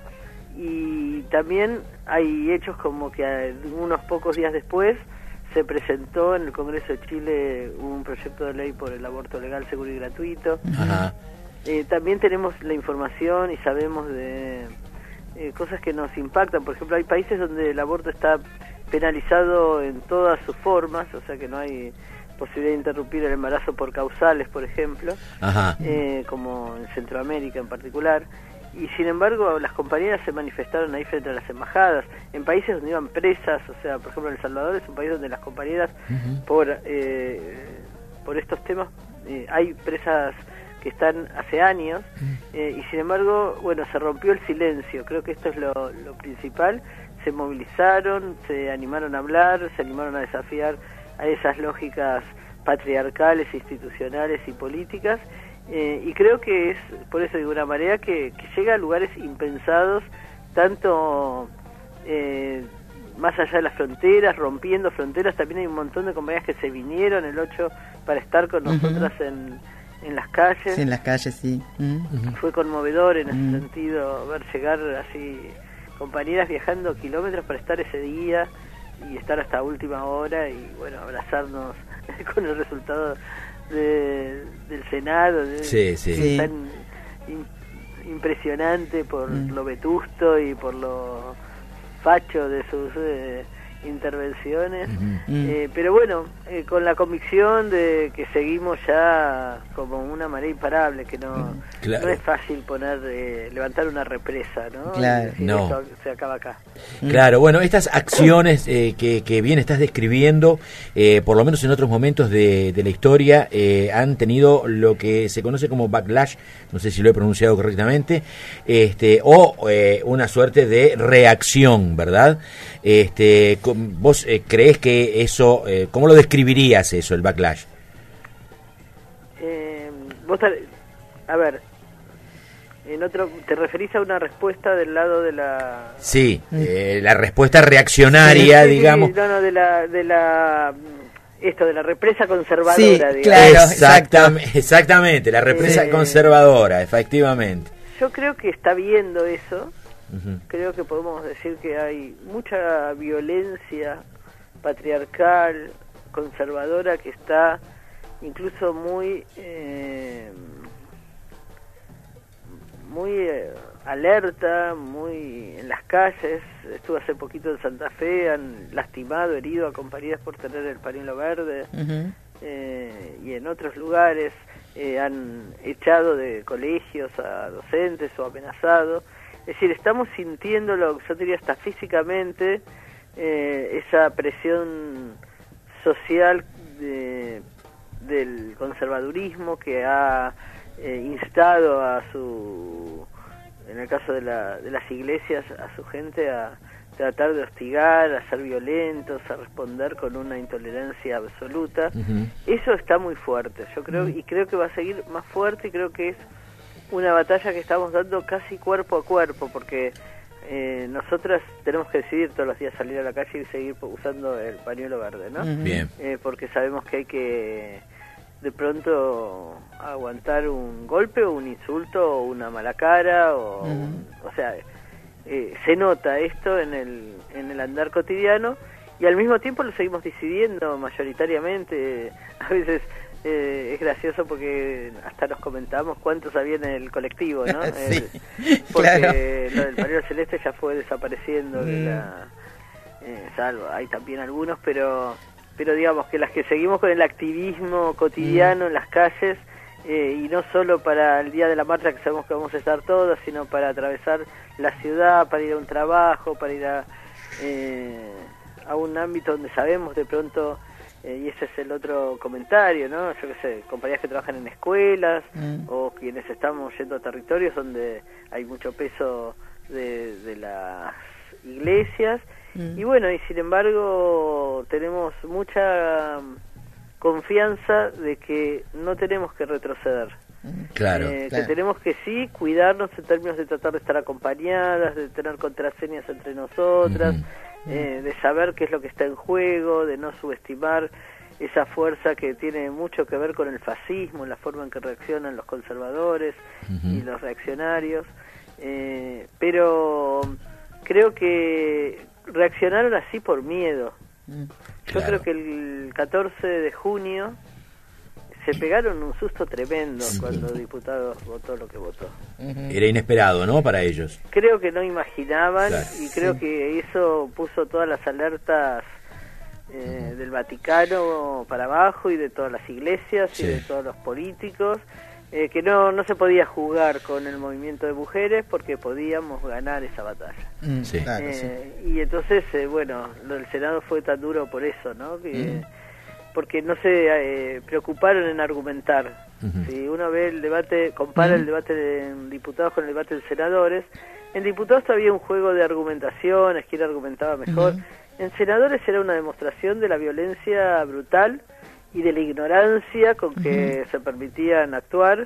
y también hay hechos como que unos pocos días después se presentó en el Congreso de Chile un proyecto de ley por el aborto legal, seguro y gratuito. Ajá. Eh, también tenemos la información y sabemos de eh, cosas que nos impactan. Por ejemplo, hay países donde el aborto está penalizado en todas sus formas, o sea que no hay posibilidad de interrumpir el embarazo por causales, por ejemplo, Ajá. Eh, como en Centroamérica en particular. Y sin embargo las compañeras se manifestaron ahí frente a las embajadas, en países donde iban presas, o sea, por ejemplo El Salvador es un país donde las compañeras uh-huh. por eh, por estos temas eh, hay presas que están hace años, eh, y sin embargo, bueno, se rompió el silencio. Creo que esto es lo, lo principal. Se movilizaron, se animaron a hablar, se animaron a desafiar a esas lógicas patriarcales, institucionales y políticas. Eh, y creo que es, por eso digo, una marea que, que llega a lugares impensados, tanto eh, más allá de las fronteras, rompiendo fronteras. También hay un montón de compañías que se vinieron el ocho para estar con nosotras uh-huh. en, en las calles. Sí, en las calles, sí. Uh-huh. Fue conmovedor en ese uh-huh. sentido, ver llegar así compañeras viajando kilómetros para estar ese día y estar hasta última hora y, bueno, abrazarnos con el resultado de, del Senado, de, sí, sí. que es tan in, impresionante por mm. lo vetusto y por lo facho de sus eh, intervenciones, mm. eh, pero bueno, eh, con la convicción de que seguimos ya como una marea imparable, que no, claro. no es fácil poner eh, levantar una represa, ¿no? Claro, y no. esto se acaba acá. Claro, bueno, estas acciones eh, que, que bien estás describiendo, eh, por lo menos en otros momentos de, de la historia, eh, han tenido lo que se conoce como backlash, no sé si lo he pronunciado correctamente, este, o eh, una suerte de reacción, ¿verdad? Este, ¿Vos eh, crees que eso, eh, cómo lo describirías eso, el backlash? Eh, vos, a ver, en otro, ¿te referís a una respuesta del lado de la...? Sí, eh, la respuesta reaccionaria, sí, sí, digamos. Sí, no, no, de la, de la, esto, de la represa conservadora, sí, digamos. Claro, exactamente, exactamente, la represa eh, conservadora, efectivamente. Yo creo que está viendo eso. Uh-huh. Creo que podemos decir que hay mucha violencia patriarcal, conservadora, que está incluso muy eh, muy eh, alerta, muy en las calles. Estuve hace poquito en Santa Fe, han lastimado, herido a compañeras por tener el pañuelo verde. Uh-huh. eh, y en otros lugares eh, han echado de colegios a docentes o amenazado. Es decir, estamos sintiendo, lo que yo diría hasta físicamente, eh, esa presión social de, del conservadurismo que ha eh, instado a su, en el caso de, la, de las iglesias, a su gente a tratar de hostigar, a ser violentos, a responder con una intolerancia absoluta. Uh-huh. Eso está muy fuerte, yo creo, uh-huh. y creo que va a seguir más fuerte, y creo que es una batalla que estamos dando casi cuerpo a cuerpo, porque eh, nosotras tenemos que decidir todos los días salir a la calle y seguir usando el pañuelo verde, ¿no? Bien. Eh, porque sabemos que hay que de pronto aguantar un golpe o un insulto o una mala cara, o, uh-huh. o sea, eh, se nota esto en el, en el andar cotidiano, y al mismo tiempo lo seguimos decidiendo mayoritariamente. A veces eh, es gracioso porque hasta nos comentamos cuántos había en el colectivo, ¿no? Sí, el, porque claro. lo del Marino Celeste ya fue desapareciendo, de Mm. la, eh, salvo, hay también algunos, pero pero digamos que las que seguimos con el activismo cotidiano Mm. en las calles, eh, y no solo para el día de la marcha, que sabemos que vamos a estar todos, sino para atravesar la ciudad, para ir a un trabajo, para ir a, eh, a un ámbito donde sabemos de pronto, eh, y ese es el otro comentario, ¿no? Yo qué sé, compañías que trabajan en escuelas, Mm. o quienes estamos yendo a territorios donde hay mucho peso de, de las iglesias, Mm. y bueno, y sin embargo tenemos mucha confianza de que no tenemos que retroceder. Claro, Eh, claro. Que tenemos que sí cuidarnos en términos de tratar de estar acompañadas, de tener contraseñas entre nosotras, eh, de saber qué es lo que está en juego, de no subestimar esa fuerza que tiene mucho que ver con el fascismo, la forma en que reaccionan los conservadores y los reaccionarios, eh, pero creo que reaccionaron así por miedo. Yo Claro. creo que el catorce de junio se pegaron un susto tremendo cuando el diputado votó lo que votó. Era inesperado, ¿no? Para ellos. Creo que no imaginaban, Claro. y creo Sí. que eso puso todas las alertas eh, del Vaticano para abajo, y de todas las iglesias Sí. y de todos los políticos, eh, que no no se podía jugar con el movimiento de mujeres porque podíamos ganar esa batalla. Mm, Sí. claro, Eh, sí. Y entonces, eh, bueno, lo del Senado fue tan duro por eso, ¿no? Que, Mm. porque no se eh, preocuparon en argumentar. Ujú. Si uno ve el debate, compara Mm. el debate de diputados con el debate de senadores, en diputados había un juego de argumentaciones, quién argumentaba mejor. Ujú. En senadores era una demostración de la violencia brutal y de la ignorancia con que se permitían actuar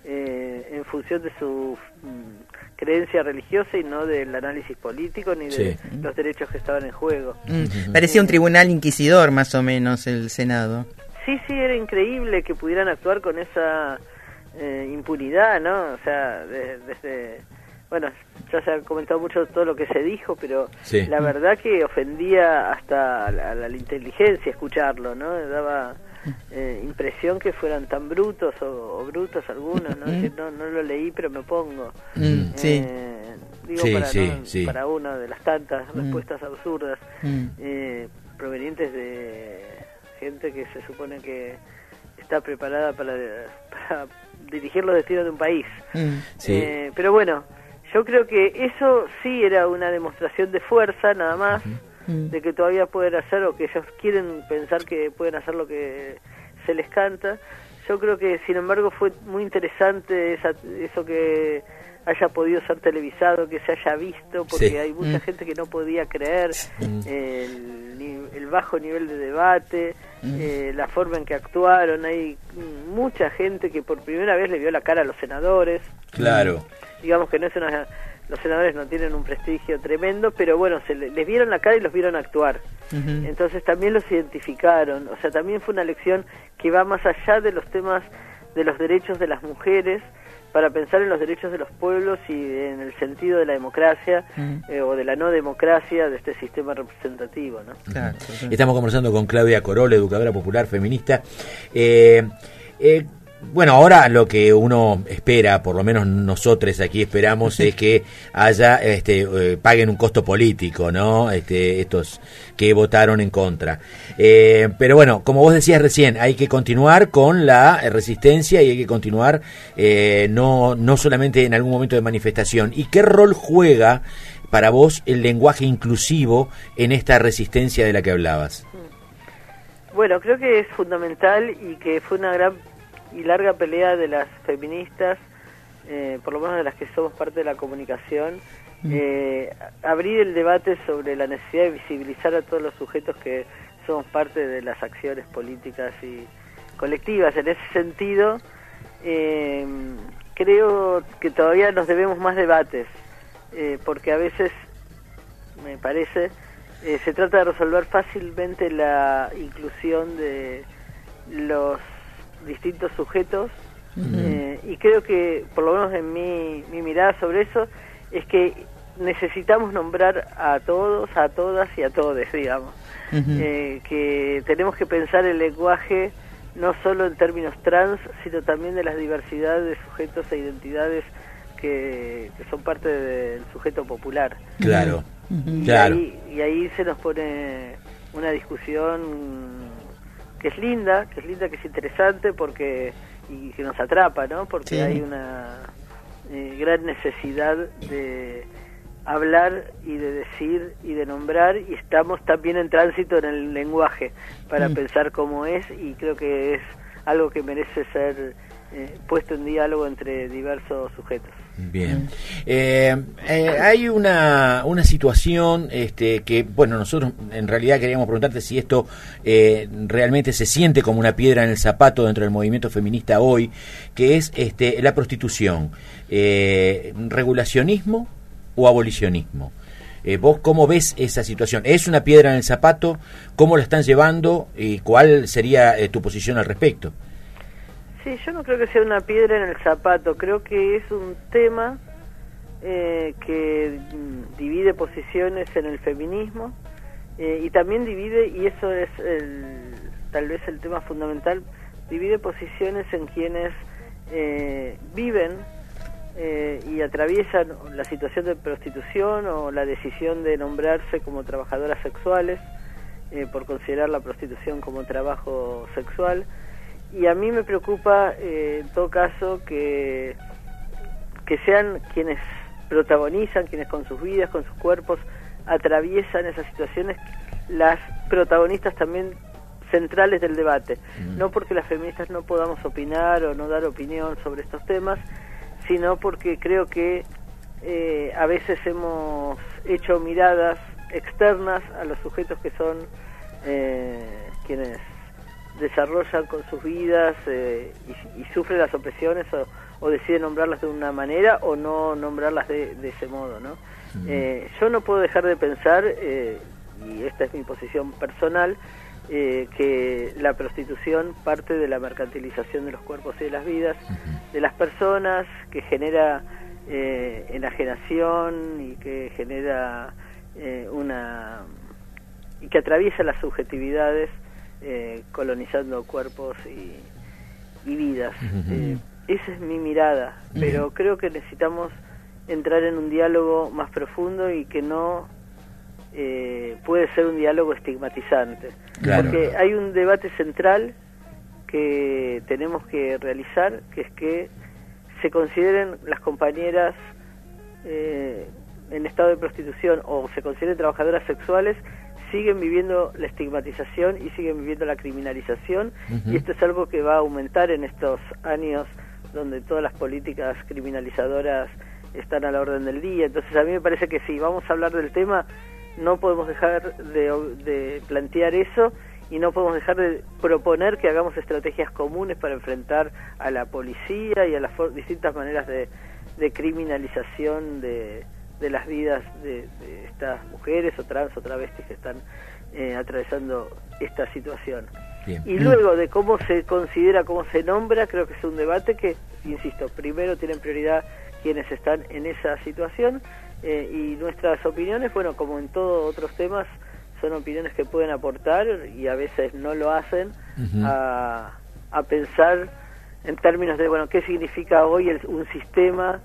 eh, en función de su mm, creencia religiosa y no del análisis político ni de Sí. los derechos que estaban en juego. Mm, Parecía un tribunal inquisidor, más o menos, el Senado. Sí, sí, era increíble que pudieran actuar con esa eh, impunidad, ¿no? O sea, de- desde... Bueno, ya se ha comentado mucho todo lo que se dijo, pero Sí. la verdad que ofendía hasta a la, a la inteligencia escucharlo, ¿no? Daba eh, impresión que fueran tan brutos o, o brutos algunos, ¿no? Que no, no lo leí, pero me pongo. Mm, sí. Eh, digo, Sí, para, sí, ¿no? sí. para una de las tantas Mm. respuestas absurdas Mm. eh, provenientes de gente que se supone que está preparada para, para dirigir los destinos de un país. Mm. Sí. Eh, pero bueno, yo creo que eso sí era una demostración de fuerza, nada más, Mm. de que todavía pueden hacer, o que ellos quieren pensar que pueden hacer lo que se les canta. Yo creo que, sin embargo, fue muy interesante esa, eso que haya podido ser televisado, que se haya visto, porque Sí. hay mucha Mm. gente que no podía creer Mm. el, ni- el bajo nivel de debate, Mm. eh, la forma en que actuaron. Hay mm, mucha gente que por primera vez le vio la cara a los senadores. Claro. Digamos que no es una... Los senadores no tienen un prestigio tremendo, pero bueno, se le- les vieron la cara y los vieron actuar. Ujú. Entonces también los identificaron. O sea, también fue una elección que va más allá de los temas de los derechos de las mujeres, para pensar en los derechos de los pueblos y en el sentido de la democracia Mm. eh, o de la no democracia de este sistema representativo, ¿no? Claro. Estamos conversando con Claudia Corol, educadora popular feminista. Eh, eh, bueno, ahora lo que uno espera, por lo menos nosotros aquí esperamos, es que haya, este, eh, paguen un costo político, ¿no? Este, estos que votaron en contra. Eh, pero bueno, como vos decías recién, hay que continuar con la resistencia y hay que continuar eh, no, no solamente en algún momento de manifestación. ¿Y qué rol juega para vos el lenguaje inclusivo en esta resistencia de la que hablabas? Bueno, creo que es fundamental y que fue una gran y larga pelea de las feministas, eh, por lo menos de las que somos parte de la comunicación, eh, abrir el debate sobre la necesidad de visibilizar a todos los sujetos que somos parte de las acciones políticas y colectivas. En ese sentido, eh, creo que todavía nos debemos más debates, eh, porque a veces, me parece, eh, se trata de resolver fácilmente la inclusión de los distintos sujetos, eh, y creo que, por lo menos en mi, mi mirada sobre eso, es que necesitamos nombrar a todos, a todas y a todes, digamos. Ujú. Eh, que tenemos que pensar el lenguaje no solo en términos trans, sino también de las diversidades de sujetos e identidades que, que son parte del sujeto popular. Claro, y, claro. ahí, y ahí se nos pone una discusión que es linda, que es linda, que es interesante, porque y que nos atrapa, ¿no? Porque Sí. hay una eh, gran necesidad de hablar y de decir y de nombrar, y estamos también en tránsito en el lenguaje para Mm. pensar cómo es, y creo que es algo que merece ser eh, puesto en diálogo entre diversos sujetos. Bien. Eh, eh, hay una, una situación este, que, bueno, nosotros en realidad queríamos preguntarte si esto eh, realmente se siente como una piedra en el zapato dentro del movimiento feminista hoy, que es este, la prostitución. Eh, ¿regulacionismo o abolicionismo? Eh, ¿Vos cómo ves esa situación? ¿Es una piedra en el zapato? ¿Cómo la están llevando? ¿Y cuál sería eh, tu posición al respecto? Sí, yo no creo que sea una piedra en el zapato, creo que es un tema eh, que mm, divide posiciones en el feminismo eh, y también divide, y eso es el, tal vez el tema fundamental, divide posiciones en quienes eh, viven eh, y atraviesan la situación de prostitución o la decisión de nombrarse como trabajadoras sexuales eh, por considerar la prostitución como trabajo sexual. Y a mí me preocupa, eh, en todo caso, que, que sean quienes protagonizan, quienes con sus vidas, con sus cuerpos, atraviesan esas situaciones, las protagonistas también centrales del debate. Mm. No porque las feministas no podamos opinar o no dar opinión sobre estos temas, sino porque creo que eh, a veces hemos hecho miradas externas a los sujetos que son eh, quienes desarrollan con sus vidas eh, y, y sufren las opresiones o, o deciden nombrarlas de una manera o no nombrarlas de, de ese modo, ¿no? Uh-huh. Eh, yo no puedo dejar de pensar, eh, y esta es mi posición personal, eh, que la prostitución parte de la mercantilización de los cuerpos y de las vidas uh-huh. de las personas, que genera eh, enajenación y que genera eh, una... y que atraviesa las subjetividades Eh, colonizando cuerpos y, y vidas. Uh-huh. Eh, esa es mi mirada, uh-huh. pero creo que necesitamos entrar en un diálogo más profundo y que no eh, puede ser un diálogo estigmatizante. Claro. Porque hay un debate central que tenemos que realizar, que es que se consideren las compañeras eh, en estado de prostitución o se consideren trabajadoras sexuales, siguen viviendo la estigmatización y siguen viviendo la criminalización, uh-huh. y esto es algo que va a aumentar en estos años donde todas las políticas criminalizadoras están a la orden del día. Entonces a mí me parece que si vamos a hablar del tema no podemos dejar de, de plantear eso, y no podemos dejar de proponer que hagamos estrategias comunes para enfrentar a la policía y a las distintas maneras de, de criminalización de de las vidas de, de estas mujeres o trans o travestis que están eh, atravesando esta situación. Bien. Y luego de cómo se considera, cómo se nombra, creo que es un debate que, insisto, primero tienen prioridad quienes están en esa situación, eh, y nuestras opiniones, bueno, como en todos otros temas, son opiniones que pueden aportar y a veces no lo hacen, uh-huh. a, a pensar en términos de, bueno, qué significa hoy el, un sistema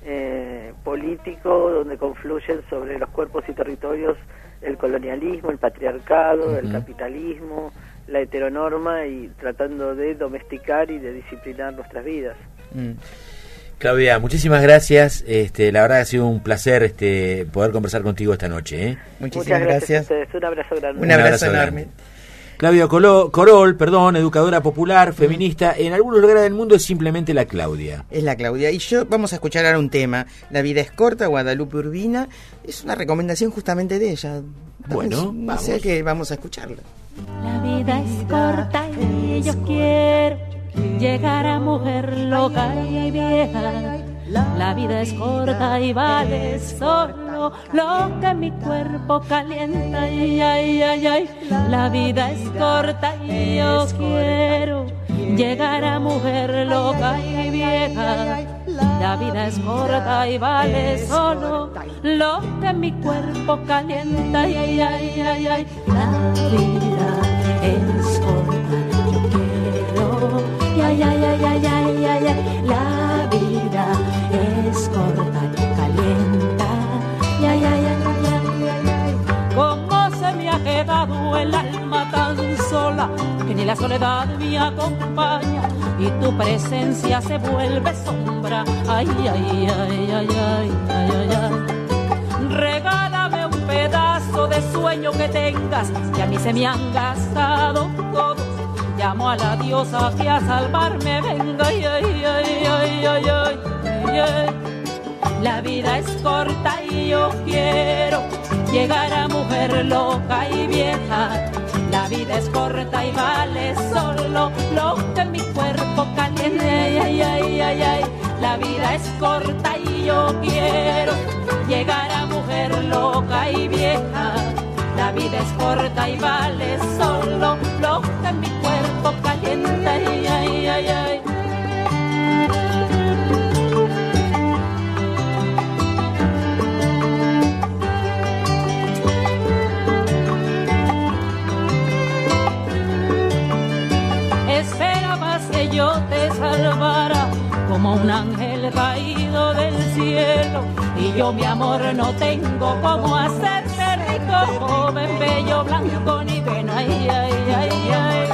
Eh, político donde confluyen sobre los cuerpos y territorios el colonialismo, el patriarcado, uh-huh. el capitalismo, la heteronorma, y tratando de domesticar y de disciplinar nuestras vidas. Mm. Claudia, muchísimas gracias. Este, la verdad ha sido un placer este, poder conversar contigo esta noche. ¿eh? Muchísimas Muchas gracias. gracias. A ustedes. Un abrazo grande. Un abrazo, un abrazo enorme. Grande. Claudia Corol, Corol, perdón, educadora popular, feminista, en algunos lugares del mundo es simplemente la Claudia. Es la Claudia. Y yo vamos a escuchar ahora un tema. La vida es corta, Guadalupe Urbina. Es una recomendación justamente de ella. Bueno, vamos, vamos. Sé que vamos a escucharla. La vida es corta y yo quiero llegar a mujer loca y vieja. La vida es corta y vale solo lo que mi cuerpo calienta. Ay, ay, ay, ay. La vida es corta y yo quiero llegar a mujer loca y vieja. La vida es corta y vale solo lo que mi cuerpo calienta. Ay, ay, ay, ay, ay. La vida es corta, yo quiero ay, ay, ay, ay, ay, ay, ay. La vida es corta y calienta. Ay, ay, ay, ay, ay, ay, ay. Cómo se me ha quedado el alma tan sola, que ni la soledad me acompaña y tu presencia se vuelve sombra. Ay, ay, ay, ay, ay, ay, ay, ay. Regálame un pedazo de sueño que tengas, que a mí se me han gastado todos. Llamo a la diosa que a salvarme venga. Ay, ay, ay, ay, ay, ay, ay, ay. La vida es corta y yo quiero llegar a mujer loca y vieja. La vida es corta y vale solo lo que mi cuerpo caliente. Ay, ay, ay, ay, ay. La vida es corta y yo quiero llegar a mujer loca y vieja. La vida es corta y vale solo lo que mi cuerpo caliente. Ay, ay, ay, ay. Esperabas que yo te salvara como un ángel caído del cielo, y yo, mi amor, no tengo cómo hacerte rico, joven, bello, blanco, ni pena. Ay, ay, ay, ay.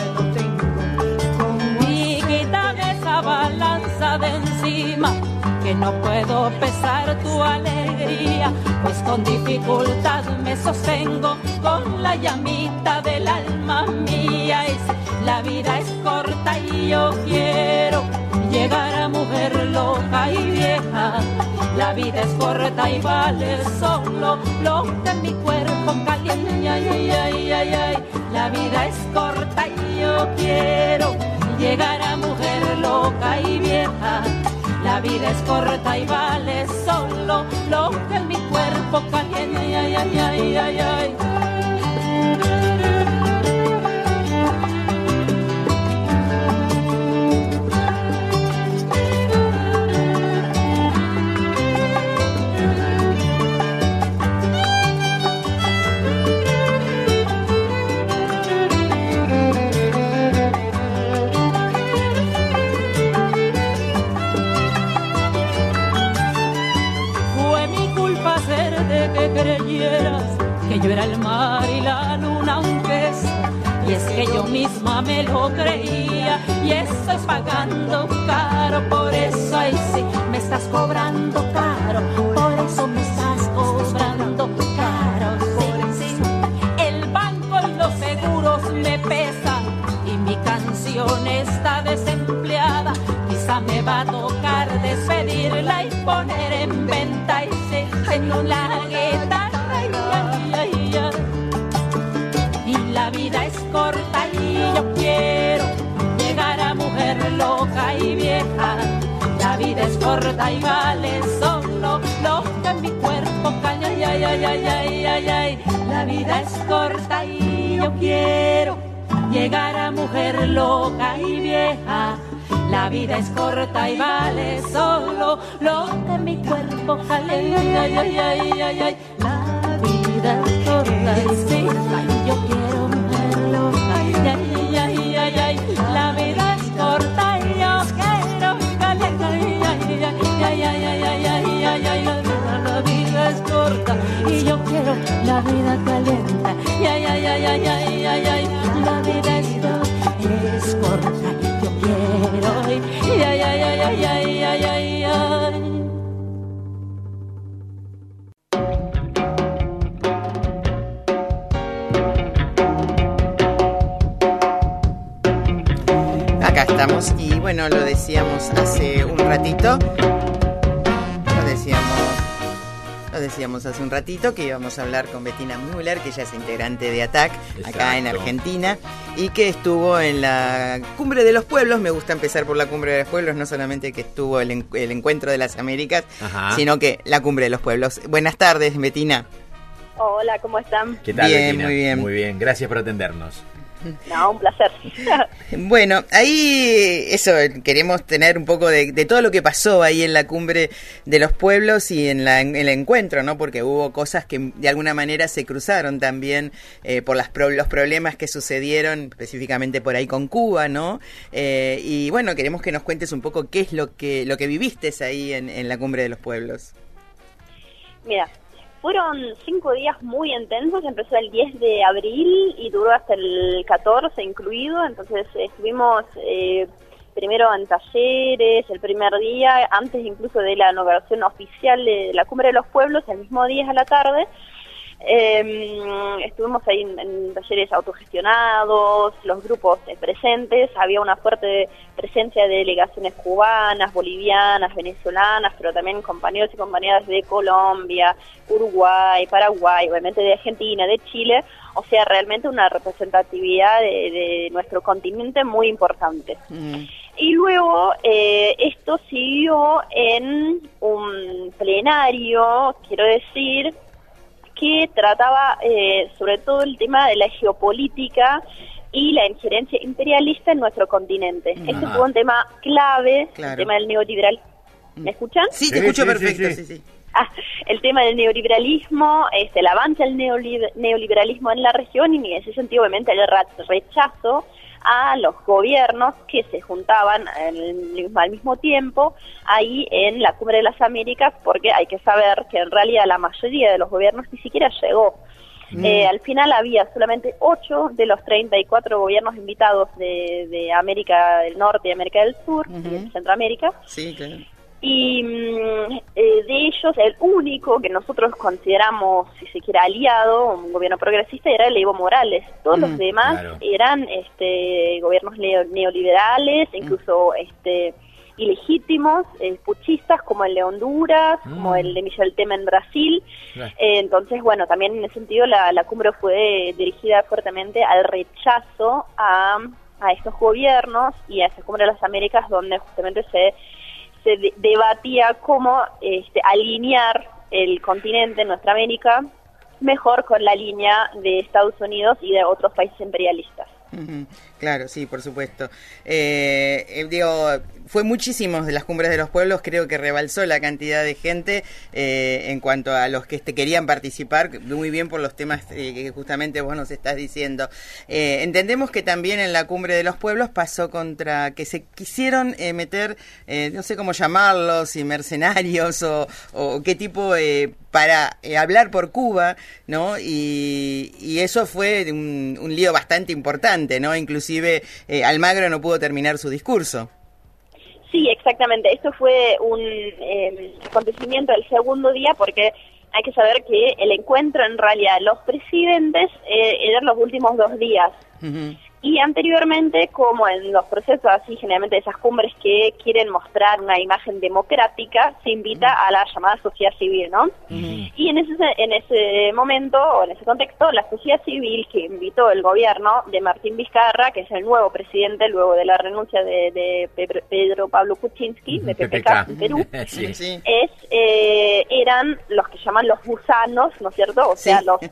Y quítame esa balanza de encima, que no puedo pesar tu alegría, pues con dificultad me sostengo con la llamita del alma mía. Es, la vida es corta y yo quiero llegar a mujer loca y vieja. La vida es corta y vale solo lo que mi cuerpo caliente. Ay, ay, ay, ay, ay. La vida es corta y yo quiero llegar a mujer loca y vieja. La vida es corta y vale solo lo que mi cuerpo caliente. Ay, ay, ay, ay, ay, ay. Que creyeras que yo era el mar y la luna aunque es, y es que yo misma me lo creía, y estoy pagando caro por eso. Ay, sí, me estás cobrando caro, por eso me estás cobrando caro. Sí, sí. El banco y los seguros me pesan y mi canción está desempleada. Quizá me va a tocar despedirla y poner en venta y se tengo la guitarra. Ay, ay, ay, ay. Y la vida es corta y yo quiero llegar a mujer loca y vieja. La vida es corta y vale solo lo que mi cuerpo calla. Ay, ay, ay, ay, ay, ay, ay. La vida es corta y yo quiero llegar a mujer loca y vieja. La vida es corta y vale solo lo que mi cuerpo calienta. Ay, ay, ay, ay, ay. La vida es corta y sí, yo quiero mujer loca. Ay, ay, ay, ay, ay. La vida es corta y yo quiero caliente. Ay, ay, ay, ay, ay, ay, ay, ay, ay. La vida es corta y yo quiero la vida caliente. Ay, ay, ay, ay, ay, ay, ay, ay. La vida es corta, es corta y yo quiero. Ay, ay, ay, ay, ay, ay, ay, ay, ay. Acá estamos y bueno, lo decíamos hace un ratito, lo decíamos, lo decíamos hace un ratito que íbamos a hablar con Bettina Müller, que ella es integrante de ATAC, acá Exacto. en Argentina, y que estuvo en la Cumbre de los Pueblos. Me gusta empezar por la Cumbre de los Pueblos, no solamente que estuvo el, en, el Encuentro de las Américas, Ajá. sino que la Cumbre de los Pueblos. Buenas tardes, Bettina. Hola, ¿cómo están? ¿Qué tal, Bien, Bettina? muy bien. Muy bien, gracias por atendernos. No, un placer. Bueno, ahí eso, queremos tener un poco de, de todo lo que pasó ahí en la Cumbre de los Pueblos y en, la, en el encuentro, ¿no? Porque hubo cosas que de alguna manera se cruzaron también eh, por las pro, los problemas que sucedieron específicamente por ahí con Cuba, ¿no? Eh, y bueno, queremos que nos cuentes un poco qué es lo que lo que viviste ahí en, en la Cumbre de los Pueblos. Mira, fueron cinco días muy intensos, empezó el diez de abril y duró hasta el catorce incluido, entonces estuvimos eh, primero en talleres, el primer día, antes incluso de la inauguración oficial de la Cumbre de los Pueblos, el mismo día a la tarde. Eh, estuvimos ahí en, en talleres autogestionados, los grupos eh, presentes, había una fuerte presencia de delegaciones cubanas, bolivianas, venezolanas, pero también compañeros y compañeras de Colombia, Uruguay, Paraguay, obviamente de Argentina, de Chile, o sea, realmente una representatividad de, de nuestro continente muy importante. Mm. Y luego eh, esto siguió en un plenario, quiero decir, que trataba eh, sobre todo el tema de la geopolítica y la injerencia imperialista en nuestro continente. Ajá. Este fue un tema clave, claro. El tema del neoliberalismo. ¿Me escuchan? Sí, te sí, escucho sí, perfecto. Sí, sí. Sí, sí. Ah, el tema del neoliberalismo, este, el avance del neoliber neoliberalismo en la región y en ese sentido obviamente el rechazo a los gobiernos que se juntaban el, al mismo tiempo ahí en la Cumbre de las Américas, porque hay que saber que en realidad la mayoría de los gobiernos ni siquiera llegó. Mm. Eh, al final había solamente ocho de los treinta y cuatro gobiernos invitados de, de América del Norte y América del Sur, uh-huh. y de Centroamérica. Sí, claro. Y eh, de ellos, el único que nosotros consideramos, si se quiere, aliado, un gobierno progresista, era el Evo Morales. Todos mm, los demás claro. eran este, gobiernos neo, neoliberales, mm. incluso este, ilegítimos, eh, puchistas, como el de Honduras, mm. como el de Michel Temer en Brasil. Yeah. Eh, entonces, bueno, también en ese sentido la, la cumbre fue dirigida fuertemente al rechazo a, a estos gobiernos y a esa Cumbre de las Américas, donde justamente se... se de- debatía cómo este, alinear el continente, nuestra América, mejor con la línea de Estados Unidos y de otros países imperialistas. Uh-huh. Claro, sí, por supuesto. Eh, eh, digo, fue muchísimos de las Cumbres de los Pueblos, creo que rebalsó la cantidad de gente eh, en cuanto a los que este, querían participar, muy bien por los temas eh, que justamente vos nos estás diciendo. Eh, entendemos que también en la Cumbre de los Pueblos pasó contra que se quisieron eh, meter, eh, no sé cómo llamarlos, si mercenarios o, o qué tipo, eh, para eh, hablar por Cuba, ¿no? Y, y eso fue un, un lío bastante importante, ¿no? Inclusive eh, Almagro no pudo terminar su discurso. Sí, exactamente. Esto fue un eh, acontecimiento del segundo día porque hay que saber que el encuentro en realidad los presidentes eh, eran los últimos dos días. Uh-huh. Y anteriormente, como en los procesos así, generalmente esas cumbres que quieren mostrar una imagen democrática, se invita uh-huh. a la llamada sociedad civil, ¿no? Uh-huh. Y en ese en ese momento, o en ese contexto, la sociedad civil que invitó el gobierno de Martín Vizcarra, que es el nuevo presidente luego de la renuncia de, de Pedro Pablo Kuczynski, de P P K en Perú, sí, sí. es eh, eran los que llaman los gusanos, ¿no es cierto? O sea, sí. los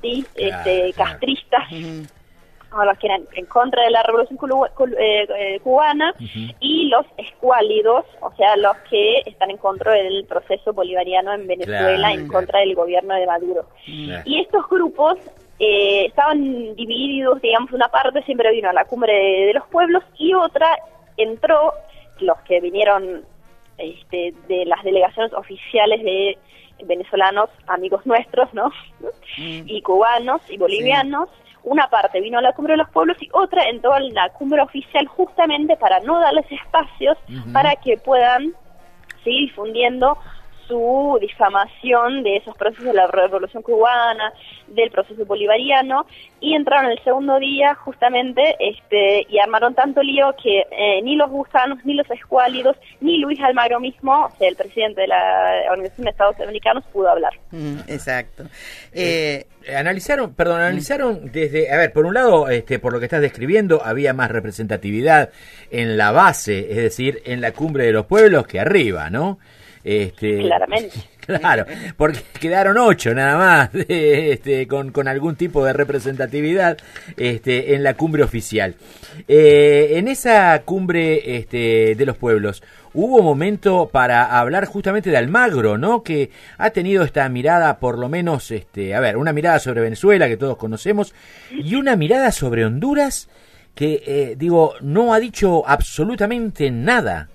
anti-castristas. Este, uh-huh. o los que eran en contra de la revolución culu- cul- eh, eh, cubana, uh-huh. y los escuálidos, o sea, los que están en contra del proceso bolivariano en Venezuela, claro, en contra del gobierno de Maduro. Claro. Y estos grupos eh, estaban divididos, digamos, una parte siempre vino a la Cumbre de, de los Pueblos y otra entró, los que vinieron este, de las delegaciones oficiales de venezolanos, amigos nuestros, ¿no? Mm. Y cubanos y bolivianos. Sí. Una parte vino a la Cumbre de los Pueblos y otra entró a la cumbre oficial justamente para no darles espacios uh-huh. para que puedan seguir difundiendo su difamación de esos procesos de la revolución cubana, del proceso bolivariano, y entraron el segundo día justamente este y armaron tanto lío que eh, ni los gusanos, ni los escuálidos, ni Luis Almagro mismo, o sea, el presidente de la Organización de Estados Americanos, pudo hablar. Mm, exacto. Eh, eh, analizaron, perdón, analizaron desde, a ver, por un lado, este, por lo que estás describiendo, había más representatividad en la base, es decir, en la Cumbre de los Pueblos que arriba, ¿no? Este, Claramente. Claro, porque quedaron ocho nada más, este, con, con algún tipo de representatividad este, en la cumbre oficial. Eh, en esa cumbre este, de los pueblos, hubo momento para hablar justamente de Almagro, ¿no? Que ha tenido esta mirada, por lo menos, este, a ver, una mirada sobre Venezuela que todos conocemos y una mirada sobre Honduras que, eh, digo, no ha dicho absolutamente nada.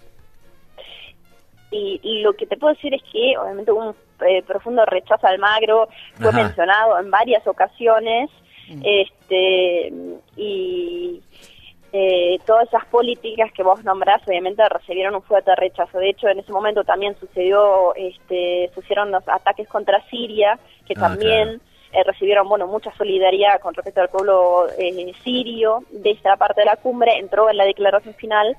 Y, y lo que te puedo decir es que obviamente hubo un eh, profundo rechazo a Almagro, fue Ajá. mencionado en varias ocasiones, mm. este y eh, todas esas políticas que vos nombrás obviamente recibieron un fuerte rechazo. De hecho, en ese momento también sucedió, este, sucedieron los ataques contra Siria, que ah, también claro. eh, recibieron bueno mucha solidaridad con respecto al pueblo eh, sirio. De esta parte de la cumbre entró en la declaración final.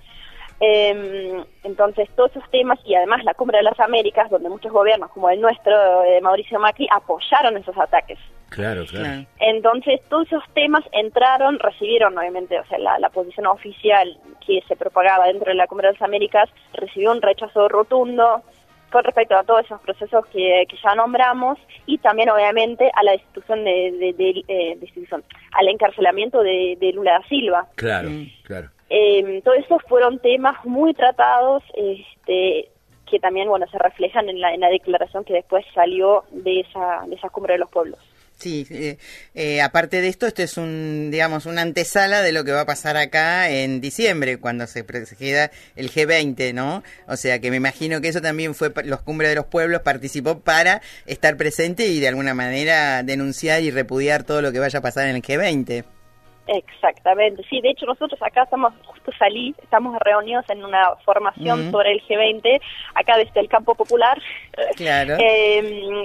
Eh, entonces todos esos temas y además la Cumbre de las Américas, donde muchos gobiernos como el nuestro, de Mauricio Macri, apoyaron esos ataques. Claro, claro. Entonces todos esos temas entraron, recibieron obviamente, o sea, la, la posición oficial que se propagaba dentro de la Cumbre de las Américas recibió un rechazo rotundo con respecto a todos esos procesos que, que ya nombramos y también obviamente a la destitución de, de, de, de, de destitución, al encarcelamiento de, de Lula da Silva. Claro, mm. claro. Eh, todos esos fueron temas muy tratados, este, que también bueno se reflejan en la, en la declaración que después salió de esa, de esa cumbre de los pueblos. Sí, eh, eh, aparte de esto, esto es un, digamos, una antesala de lo que va a pasar acá en diciembre, cuando se presida el G veinte, ¿no? O sea que me imagino que eso también fue, los Cumbres de los Pueblos participó para estar presente y de alguna manera denunciar y repudiar todo lo que vaya a pasar en el G veinte. Exactamente, sí, de hecho nosotros acá estamos, justo salí, estamos reunidos en una formación uh-huh. sobre el G veinte, acá desde el campo popular, claro. eh,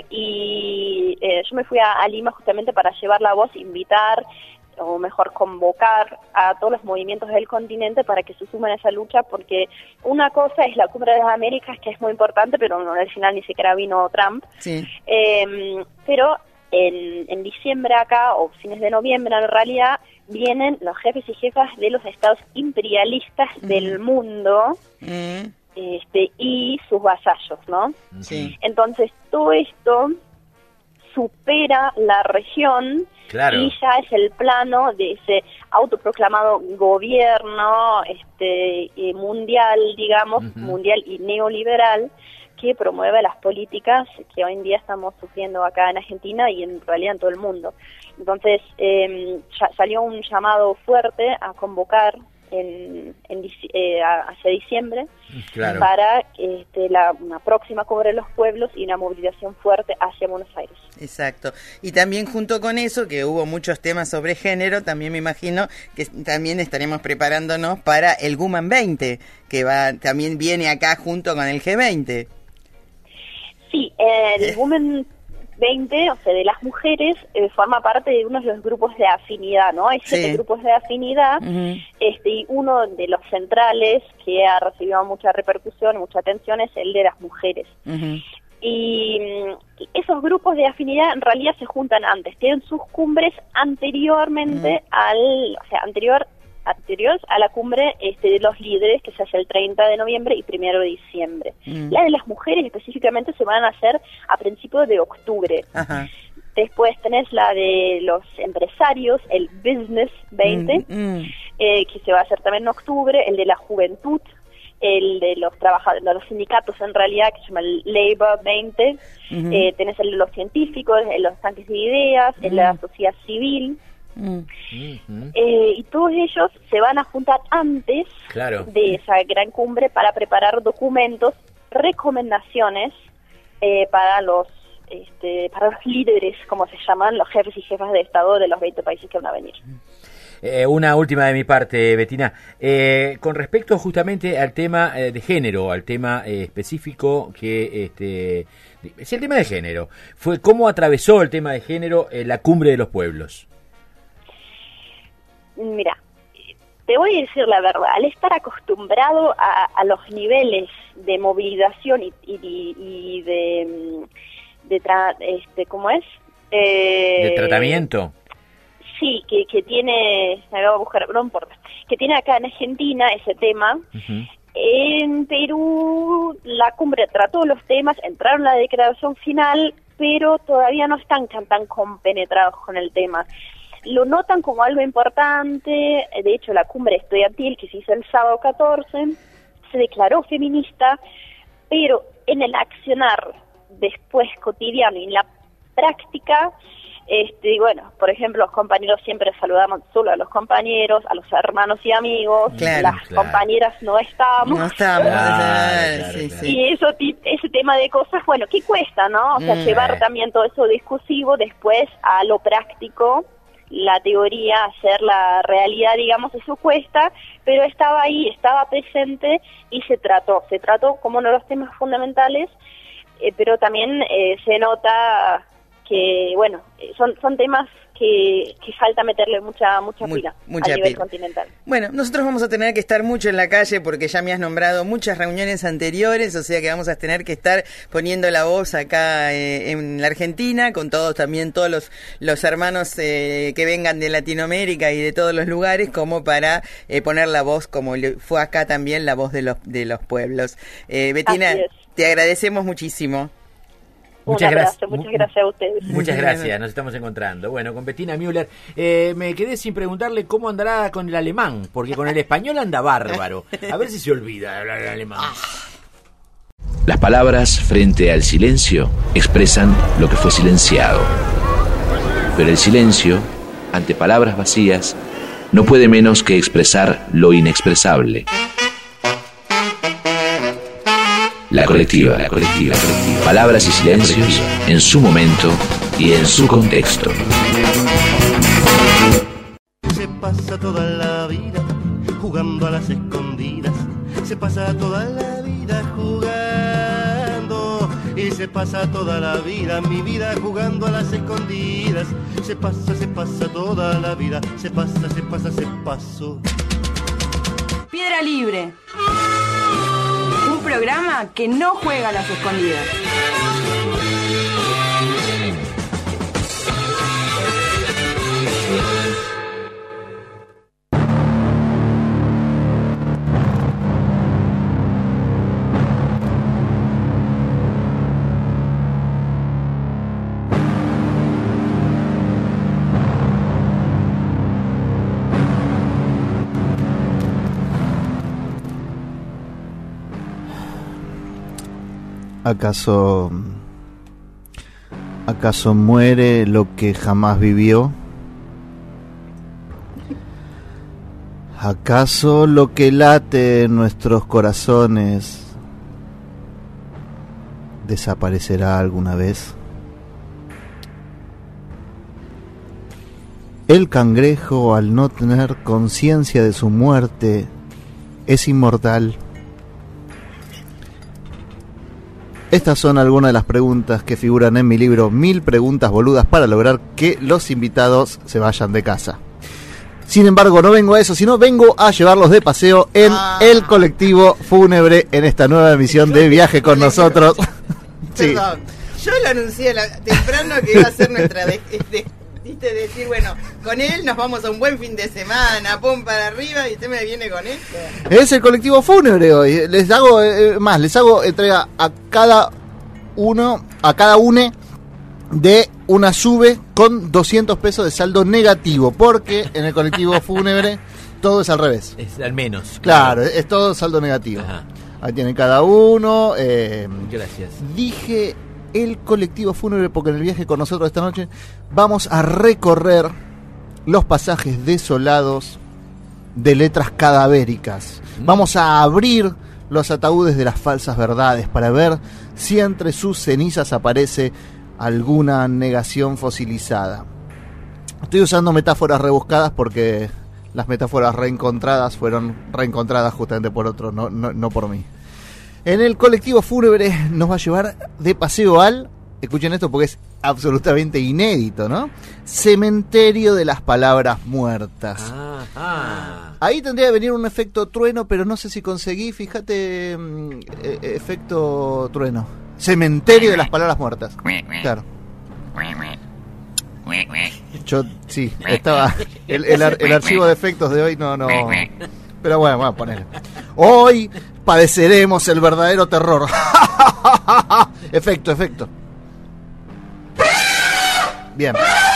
y eh, yo me fui a, a Lima justamente para llevar la voz, invitar, o mejor convocar a todos los movimientos del continente para que se sumen a esa lucha, porque una cosa es la Cumbre de las Américas, que es muy importante, pero no, al final ni siquiera vino Trump, sí. eh, pero en, en diciembre acá, o fines de noviembre en realidad, vienen los jefes y jefas de los estados imperialistas mm. del mundo mm. este, y sus vasallos, ¿no? Sí. Entonces todo esto supera la región claro. y ya es el plano de ese autoproclamado gobierno este, eh, mundial, digamos, uh-huh. mundial y neoliberal, que promueve las políticas que hoy en día estamos sufriendo acá en Argentina y en realidad en todo el mundo. Entonces eh, ya salió un llamado fuerte a convocar en, en eh, hacia diciembre claro. para este, la, una próxima Cumbre de los Pueblos y una movilización fuerte hacia Buenos Aires. Exacto. Y también junto con eso, que hubo muchos temas sobre género, también me imagino que también estaremos preparándonos para el Woman veinte, que va también viene acá junto con el G veinte. Sí, el eh. Women veinte, o sea, de las mujeres, eh, forma parte de uno de los grupos de afinidad, ¿no? Hay siete sí. grupos de afinidad, uh-huh. este, y uno de los centrales que ha recibido mucha repercusión, mucha atención, es el de las mujeres. Uh-huh. Y esos grupos de afinidad en realidad se juntan antes, tienen sus cumbres anteriormente uh-huh. al, o sea, anterior anteriores a la cumbre este, de los líderes, que se hace el treinta de noviembre y primero de diciembre. Mm. La de las mujeres específicamente se van a hacer a principios de octubre. Ajá. Después tenés la de los empresarios, el Business veinte, mm, mm. Eh, que se va a hacer también en octubre, el de la juventud, el de los trabajadores, de los sindicatos en realidad, que se llama el Labor veinte, uh-huh. eh, tenés el de los científicos, el de los tanques de ideas, el de la sociedad civil. Mm. Uh-huh. Eh, y todos ellos se van a juntar antes claro. de esa gran cumbre para preparar documentos, recomendaciones eh, para los este, para los líderes, como se llaman, los jefes y jefas de Estado de los veinte países que van a venir. Eh, una última de mi parte, Bettina. Eh, con respecto justamente al tema eh, de género, al tema eh, específico que este es el tema de género, fue cómo atravesó el tema de género eh, la Cumbre de los Pueblos. Mira, te voy a decir la verdad, al estar acostumbrado a, a los niveles de movilización y, y, y de, de tra, este, ¿cómo es? Eh, ¿De tratamiento? Sí, que, que tiene, me voy a buscar, no importa, que tiene acá en Argentina ese tema, uh-huh. En Perú la cumbre trató los temas, entraron a la declaración final, pero todavía no están tan, tan compenetrados con el tema. Lo notan como algo importante. De hecho, la cumbre estudiantil que se hizo el sábado catorce se declaró feminista, pero en el accionar después cotidiano y en la práctica, este, bueno, por ejemplo, los compañeros siempre saludamos solo a los compañeros, a los hermanos y amigos, claro, las claro. compañeras no estamos. No estamos. Claro, claro, sí, sí. Y eso, ese tema de cosas, bueno, ¿qué cuesta, no? O sea, Mm. llevar también todo eso discursivo después a lo práctico, la teoría, hacer la realidad, digamos, eso cuesta, pero estaba ahí, estaba presente y se trató, se trató como uno de los temas fundamentales, eh, pero también eh, se nota que, bueno, son son temas que, que falta meterle mucha mucha Mu- pila mucha a nivel pila. continental. Bueno, nosotros vamos a tener que estar mucho en la calle porque ya me has nombrado muchas reuniones anteriores, o sea que vamos a tener que estar poniendo la voz acá eh, en la Argentina, con todos también, todos los, los hermanos eh, que vengan de Latinoamérica y de todos los lugares, como para eh, poner la voz, como le- fue acá también la voz de los, de los pueblos. Eh, Betina, Así es. te agradecemos muchísimo. Muchas Un gracias. abrazo, muchas gracias a ustedes. Muchas gracias, nos estamos encontrando. Bueno, con Bettina Müller, eh, me quedé sin preguntarle cómo andará con el alemán, porque con el español anda bárbaro. A ver si se olvida de hablar el alemán. Las palabras frente al silencio expresan lo que fue silenciado. Pero el silencio, ante palabras vacías, no puede menos que expresar lo inexpresable. La colectiva, la colectiva, la colectiva. Palabras y silencios en su momento y en su contexto. Se pasa toda la vida jugando a las escondidas. Se pasa toda la vida jugando. Y se pasa toda la vida, mi vida jugando a las escondidas. Se pasa, se pasa toda la vida. Se pasa, se pasa, se pasó. Piedra Libre. Un programa que no juega a las escondidas. ¿Acaso acaso muere lo que jamás vivió? ¿Acaso lo que late en nuestros corazones desaparecerá alguna vez? El cangrejo, al no tener conciencia de su muerte, es inmortal. Estas son algunas de las preguntas que figuran en mi libro Mil preguntas boludas para lograr que los invitados se vayan de casa. Sin embargo, no vengo a eso, sino vengo a llevarlos de paseo en ah. el colectivo fúnebre en esta nueva emisión de Viaje con nosotros. Sí. Perdón, yo lo anuncié la, temprano que iba a ser nuestra... De, de, de decir, bueno, con él nos vamos a un buen fin de semana, pum para arriba, y usted me viene con esto. Es el colectivo fúnebre hoy. Les hago eh, más, les hago entrega a cada uno, a cada une de una sube con doscientos pesos de saldo negativo, porque en el colectivo fúnebre todo es al revés. Es al menos. Claro, claro, es todo saldo negativo. Ajá. Ahí tienen cada uno. Eh, Gracias. Dije el colectivo fúnebre porque en el viaje con nosotros esta noche vamos a recorrer los pasajes desolados de letras cadavéricas. Mm. Vamos a abrir los ataúdes de las falsas verdades para ver si entre sus cenizas aparece alguna negación fosilizada. Estoy usando metáforas rebuscadas porque las metáforas reencontradas fueron reencontradas justamente por otro, no, no, no por mí. En el colectivo fúnebre nos va a llevar de paseo al, escuchen esto porque es absolutamente inédito, ¿no? Cementerio de las palabras muertas. Ah, ah. Ahí tendría que venir un efecto trueno, pero no sé si conseguí, fíjate, eh, efecto trueno. Cementerio de las palabras muertas. Claro. Yo, sí, estaba, el, el, ar, el archivo de efectos de hoy no, no... Pero bueno, vamos a poner. Hoy padeceremos el verdadero terror. Efecto, efecto. Bien.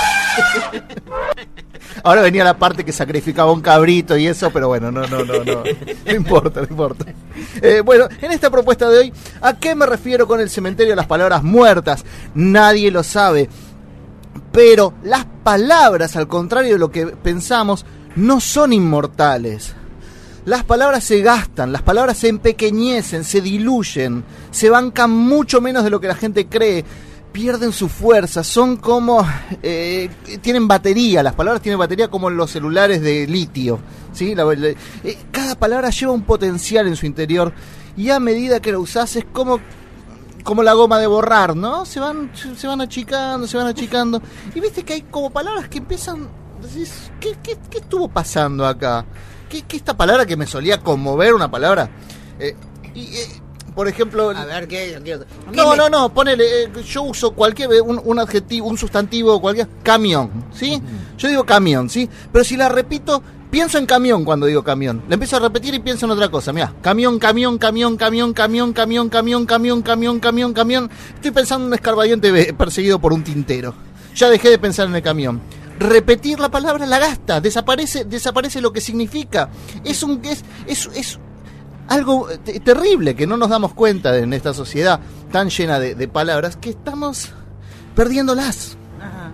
Ahora venía la parte que sacrificaba un cabrito y eso, pero bueno, no, no, no, no. No importa, no importa. Eh, bueno, en esta propuesta de hoy, ¿a qué me refiero con el cementerio de las palabras muertas? Nadie lo sabe. Pero las palabras, al contrario de lo que pensamos, no son inmortales. Las palabras se gastan, las palabras se empequeñecen, se diluyen, se bancan mucho menos de lo que la gente cree. Pierden su fuerza, son como... Eh, tienen batería, las palabras tienen batería como en los celulares de litio, ¿sí? La, la, eh, cada palabra lleva un potencial en su interior y a medida que la usás es como, como la goma de borrar, ¿no? Se van, se van achicando, se van achicando. Y viste que hay como palabras que empiezan... Decís, ¿qué, qué, qué estuvo pasando acá? ¿Qué, qué esta palabra que me solía conmover, una palabra? Eh, y... Eh, Por ejemplo, a ver qué, qué no, no, no, ponele, eh, yo uso cualquier un, un adjetivo, un sustantivo, cualquier camión, ¿sí? Uh-huh. Yo digo camión, ¿sí? Pero si la repito, pienso en camión cuando digo camión. La empiezo a repetir y pienso en otra cosa. Mirá, camión, camión, camión, camión, camión, camión, camión, camión, camión, camión, camión. Estoy pensando en un escarbadiente perseguido por un tintero. Ya dejé de pensar en el camión. Repetir la palabra la gasta, desaparece, desaparece lo que significa. Es un es es es algo t- terrible que no nos damos cuenta de, en esta sociedad tan llena de, de palabras que estamos perdiéndolas. Ajá.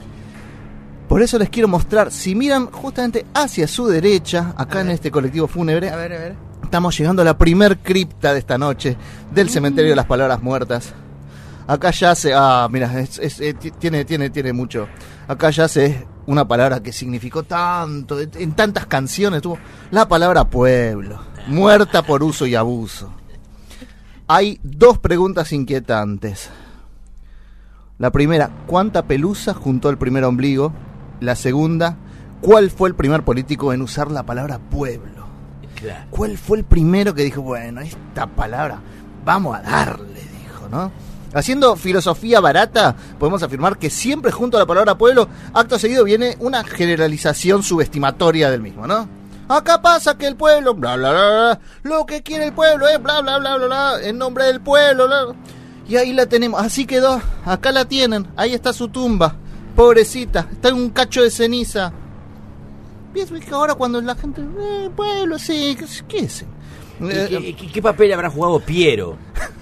Por eso les quiero mostrar, si miran justamente hacia su derecha, acá en este colectivo fúnebre, a ver, a ver. Estamos llegando a la primer cripta de esta noche del cementerio de las palabras muertas. Acá yace, ah, mira, es, es, es, tiene, tiene, tiene mucho. Acá yace una palabra que significó tanto, en tantas canciones tuvo la palabra pueblo. Muerta por uso y abuso. Hay dos preguntas inquietantes. La primera, ¿cuánta pelusa juntó el primer ombligo? La segunda, ¿cuál fue el primer político en usar la palabra pueblo? Claro. ¿Cuál fue el primero que dijo, bueno, esta palabra, vamos a darle, dijo, ¿no? Haciendo filosofía barata, podemos afirmar que siempre junto a la palabra pueblo, acto seguido viene una generalización subestimatoria del mismo, ¿no? Acá pasa que el pueblo, bla, bla, bla, bla, lo que quiere el pueblo es bla, bla, bla, bla, bla, en nombre del pueblo, bla. Y ahí la tenemos, así quedó, acá la tienen, ahí está su tumba, pobrecita, está en un cacho de ceniza. Pienso que ahora cuando la gente, eh, pueblo, sí, ¿qué es? ¿Qué, qué, ¿Qué papel habrá jugado Piero?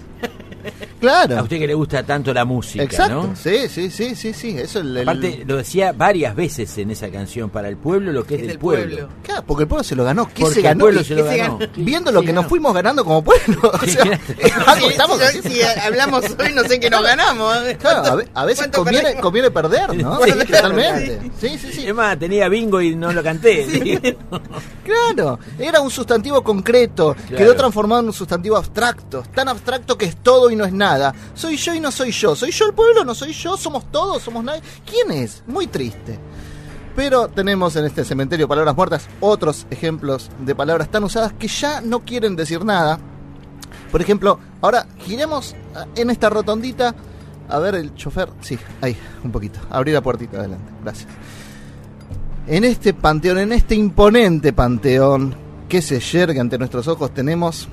Claro. A usted que le gusta tanto la música, exacto, ¿no? Sí, sí, sí, sí, sí. Eso el, el... Aparte, lo decía varias veces en esa canción, para el pueblo lo que es, es del pueblo. pueblo. Claro, porque el pueblo se lo ganó. ¿Qué porque se ganó? El pueblo se lo ganó. Se ganó? Viendo lo que ganó? Nos fuimos ganando como pueblo. O sea, sí, estamos si, si hablamos hoy, no sé qué nos ganamos. Claro, a, a veces conviene, conviene perder, ¿no? Sí, totalmente. Sí, sí, sí. Es más, tenía bingo y no lo canté. Sí. Claro, era un sustantivo concreto, claro. Quedó transformado en un sustantivo abstracto. Tan abstracto que es todo y no es nada. Soy yo y no soy yo. ¿Soy yo el pueblo? ¿No soy yo? ¿Somos todos? ¿Somos nadie? ¿Quién es? Muy triste. Pero tenemos en este cementerio de palabras muertas otros ejemplos de palabras tan usadas que ya no quieren decir nada. Por ejemplo, ahora giremos en esta rotondita. A ver el chofer. Sí, ahí, un poquito. Abrir la puertita adelante. Gracias. En este panteón, en este imponente panteón que se yergue ante nuestros ojos, tenemos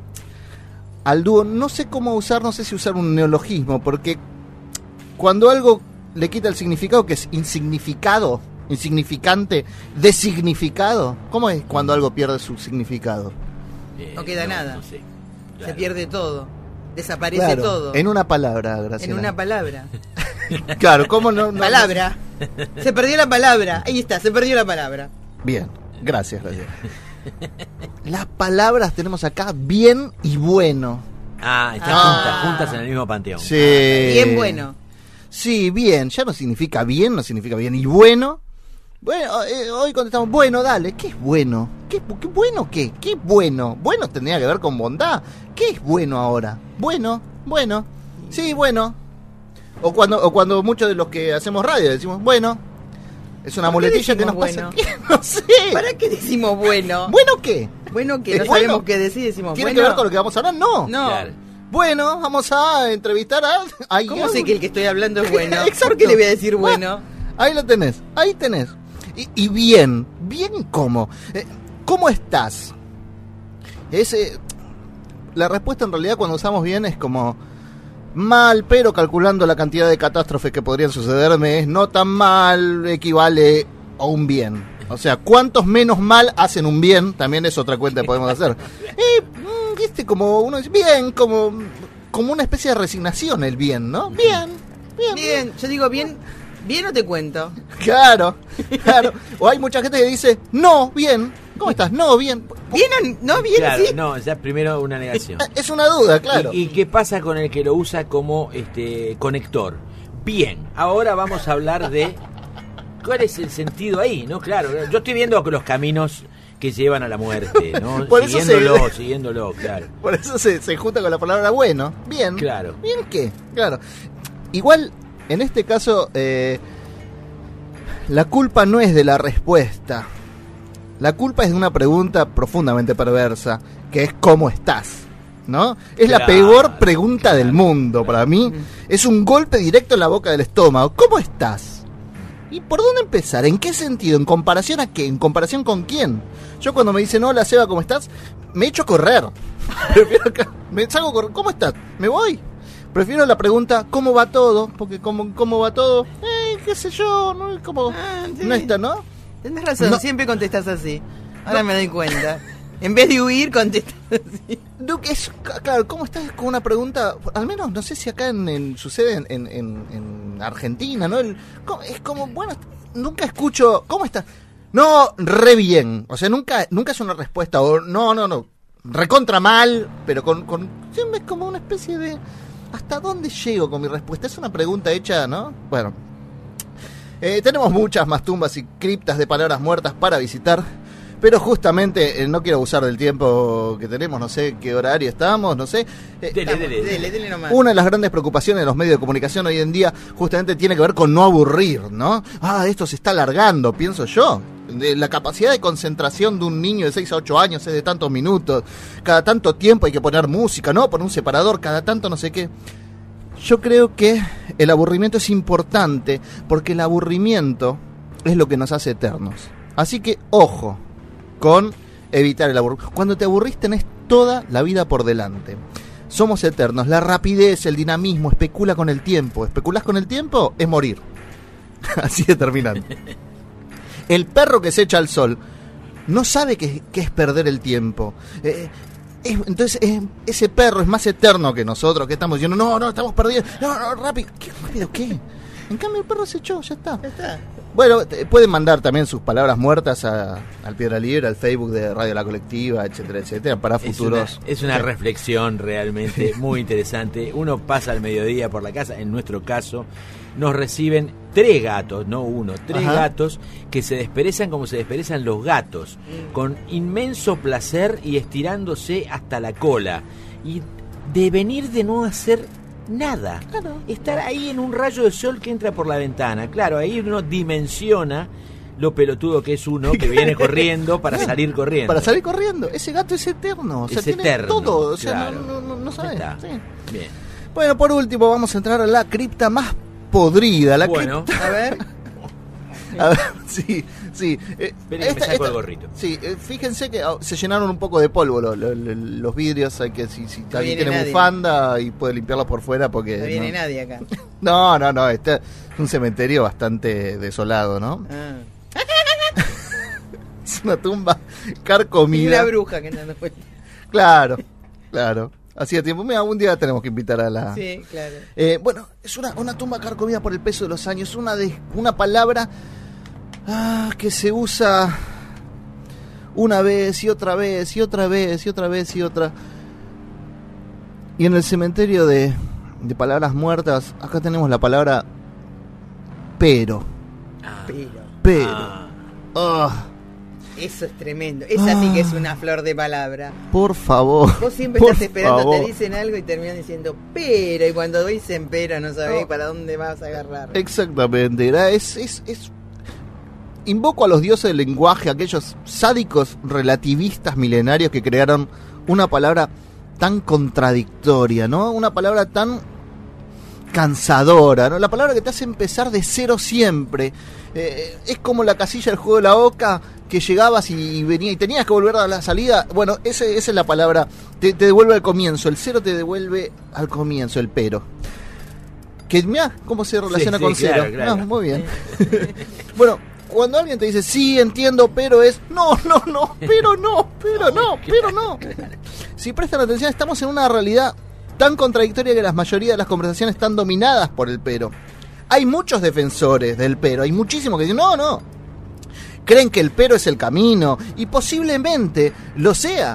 al dúo, no sé cómo usar, no sé si usar un neologismo, porque cuando algo le quita el significado, que es insignificado, insignificante, designificado, ¿cómo es cuando algo pierde su significado? Eh, no queda no, nada, no sé. Claro. Se pierde todo, desaparece claro, todo. En una palabra, Graciela. En una palabra. Claro, ¿cómo no, no? Palabra. Se perdió la palabra, ahí está, se perdió la palabra. Bien, gracias, gracias. Las palabras tenemos acá bien y bueno. Ah, están ah. juntas, juntas en el mismo panteón. Sí. Bien bueno. Sí, bien, ya no significa bien, no significa bien. Y bueno, bueno, eh, hoy contestamos, bueno, dale, ¿qué es bueno? ¿Qué, qué bueno qué? ¿Qué es bueno? Bueno tendría que ver con bondad. ¿Qué es bueno ahora? Bueno, bueno, sí, bueno. O cuando, o cuando muchos de los que hacemos radio decimos, bueno. Es una muletilla que nos bueno? pasa. ¿Qué? No sé. ¿Para qué decimos bueno? ¿Bueno qué? Bueno que no bueno? Sabemos qué decir, decimos ¿Tiene bueno? que ver con lo que vamos a hablar? No. No. Claro. Bueno, vamos a entrevistar a... Ay, ¿cómo sé que el que estoy hablando es bueno? ¿Por qué le voy a decir bueno? bueno? Ahí lo tenés, ahí tenés. Y, y bien, bien cómo. Eh, ¿Cómo estás? Es, eh, la respuesta en realidad cuando usamos bien es como mal, pero calculando la cantidad de catástrofes que podrían sucederme es no tan mal, equivale a un bien. O sea, ¿cuántos menos mal hacen un bien? También es otra cuenta que podemos hacer. Y, viste, como uno dice, bien, como, como una especie de resignación el bien, ¿no? Bien, bien. Bien, yo digo bien, bien no te cuento. Claro, claro. O hay mucha gente que dice, no, bien. ¿Cómo estás? No, bien. ¿Bien o no bien? Claro, ¿Sí? no, ya primero una negación. Es una duda, claro. ¿Y, y qué pasa con el que lo usa como este conector? Bien, ahora vamos a hablar de cuál es el sentido ahí, ¿no? Claro, yo estoy viendo los caminos que llevan a la muerte, ¿no? Por eso siguiéndolo, se... siguiéndolo, claro. Por eso se, se junta con la palabra bueno. Bien. Claro. ¿Bien qué? Claro. Igual, en este caso, eh, la culpa no es de la respuesta. La culpa es de una pregunta profundamente perversa, que es ¿cómo estás? ¿No? Es Claro. la peor pregunta del mundo para mí. Es un golpe directo en la boca del estómago. ¿Cómo estás? ¿Y por dónde empezar? ¿En qué sentido? ¿En comparación a qué? ¿En comparación con quién? Yo cuando me dicen, hola Seba, ¿cómo estás? Me echo a correr. Prefiero que- me salgo a correr. ¿Cómo estás? Me voy. Prefiero la pregunta, ¿cómo va todo? Porque ¿cómo, cómo va todo? Eh, qué sé yo, no, como, Ah, sí. no está, ¿no? Tenés razón, No. siempre contestás así. Ahora me doy cuenta. En vez de huir, contestás así. Duke, es, claro, ¿cómo estás con una pregunta? Al menos, no sé si acá en, en- sucede en, en- en- en Argentina, ¿no? El- ¿cómo? Es como, bueno, nunca escucho, ¿cómo estás? No, re bien. O sea, nunca nunca es una respuesta, o no, no, no, recontra mal, pero con, con siempre es como una especie de, ¿hasta dónde llego con mi respuesta? Es una pregunta hecha, ¿no? Bueno, eh, tenemos muchas más tumbas y criptas de palabras muertas para visitar. Pero justamente, eh, no quiero abusar del tiempo que tenemos, no sé qué horario estamos, no sé. Eh, Dele, dele, Dele, dele nomás. Una de las grandes preocupaciones de los medios de comunicación hoy en día justamente tiene que ver con no aburrir, ¿no? Ah, esto se está alargando, pienso yo. De la capacidad de concentración de un niño de seis a ocho años es de tantos minutos. Cada tanto tiempo hay que poner música, ¿no? Poner un separador, cada tanto no sé qué. Yo creo que el aburrimiento es importante porque el aburrimiento es lo que nos hace eternos. Así que, ojo con evitar el aburrimiento. Cuando te aburrís tenés toda la vida por delante. Somos eternos. La rapidez, el dinamismo, especula con el tiempo. ¿Especulás con el tiempo? Es morir. Así de terminante. El perro que se echa al sol no sabe qué, qué es perder el tiempo. Eh, es- entonces eh, ese perro es más eterno que nosotros, que estamos diciendo, no, no, estamos perdidos. No, no, rápido. ¿Qué rápido qué? En cambio el perro se echó, ya está. Ya está. Bueno, te- pueden mandar también sus palabras muertas a, al Piedra Libre, al Facebook de Radio La Colectiva, etcétera, etcétera, para Es una, futuros. es una reflexión realmente muy interesante. Uno pasa al mediodía por la casa, en nuestro caso, nos reciben tres gatos, no uno, tres Ajá. gatos que se desperezan como se desperezan los gatos, con inmenso placer y estirándose hasta la cola. Y de venir de no hacer nada. Estar ahí en un rayo de sol que entra por la ventana. Claro, ahí uno dimensiona lo pelotudo que es uno que viene corriendo para salir corriendo. Para salir corriendo. Ese gato es eterno. O sea, Es tiene eterno, todo. O sea, claro. no, no, no Ya sabes. está. Sí. Bien. Bueno, por último, vamos a entrar a la cripta más podrida. La Bueno. cripta- A ver. A ver, sí, sí. Eh, Esperen que me saco el gorrito. Sí, eh, fíjense que oh, se llenaron un poco de polvo lo- lo- lo- los vidrios. Hay que, si, si No alguien viene tiene nadie. bufanda y puede limpiarlos por fuera porque. No viene no. nadie acá. No, no, no, este es un cementerio bastante desolado, ¿no? Ah. Es una tumba Y carcomida. una bruja que no nos fue. Claro, claro. Hacía tiempo. Mira, un día tenemos que invitar a la. Sí, claro. Eh, bueno, es una, una tumba carcomida por el peso de los años. Una de una palabra ah, que se usa una vez y otra vez y otra vez y otra vez y otra. Y en el cementerio de, de palabras muertas, acá tenemos la palabra pero. Pero. Pero. Ah, Eso es tremendo. Esa sí que es una flor de palabra. por favor. Vos siempre por estás esperando, favor. te dicen algo y terminan diciendo pero. Y cuando dicen pero no sabés No. para dónde vas a agarrar. Exactamente, era, es, es, es... Invoco a los dioses del lenguaje, aquellos sádicos relativistas milenarios que crearon una palabra tan contradictoria, ¿no? Una palabra tan cansadora, ¿no? La palabra que te hace empezar de cero siempre. Eh, es como la casilla del juego de la oca, que llegabas y, y venía y tenías que volver a la salida. Bueno, ese, esa es la palabra. Te, te devuelve al comienzo. El cero te devuelve al comienzo, el pero. Que mirá cómo se relaciona Sí, con sí, cero. claro, claro. No, muy bien. Bueno, cuando alguien te dice sí, entiendo, pero es no, no, no, pero no, pero no, pero no. Si prestan atención, estamos en una realidad tan contradictoria que la mayoría de las conversaciones están dominadas por el pero. Hay muchos defensores del pero, hay muchísimos que dicen no, no. Creen que el pero es el camino y posiblemente lo sea.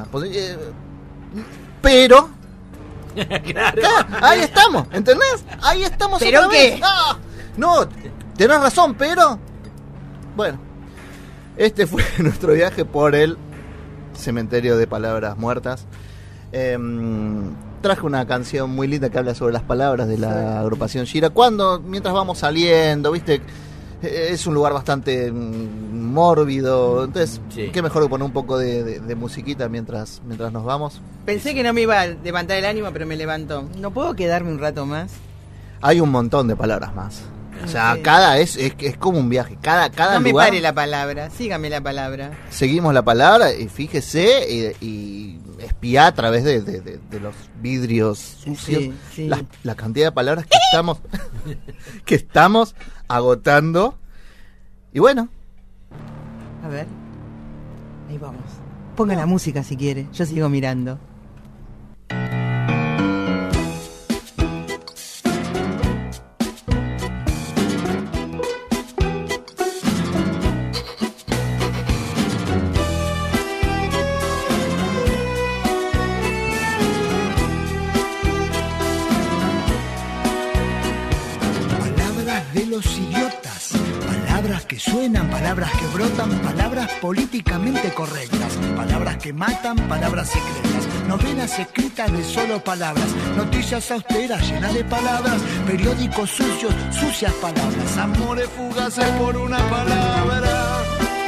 Pero Claro. Ah, ahí estamos, ¿entendés? Ahí estamos. ¿Pero otra qué? vez. Ah, no, tenés razón, pero bueno, este fue nuestro viaje por el cementerio de palabras muertas. Eh, traje una canción muy linda que habla sobre las palabras de la sí. agrupación Shira. Cuando, mientras vamos saliendo, viste, es un lugar bastante mórbido, entonces sí. qué mejor que poner un poco de, de, de musiquita mientras mientras nos vamos. Pensé que no me iba a levantar el ánimo, pero me levantó. ¿No puedo quedarme un rato más? Hay un montón de palabras más. O sea, sí. cada es, es es como un viaje. Cada cada no lugar. No me pare la palabra, sígame la palabra. Seguimos la palabra y fíjese y, y espía a través de, de, de, de los vidrios sucios sí, sí. La, la cantidad de palabras que estamos que estamos agotando. Y bueno, a ver, ahí vamos. Ponga la música si quiere, yo sigo mirando. Que suenan, palabras que brotan, palabras políticamente correctas, palabras que matan, palabras secretas, novelas escritas de solo palabras, noticias austeras llenas de palabras, periódicos sucios, sucias palabras, amores fugaces por una palabra.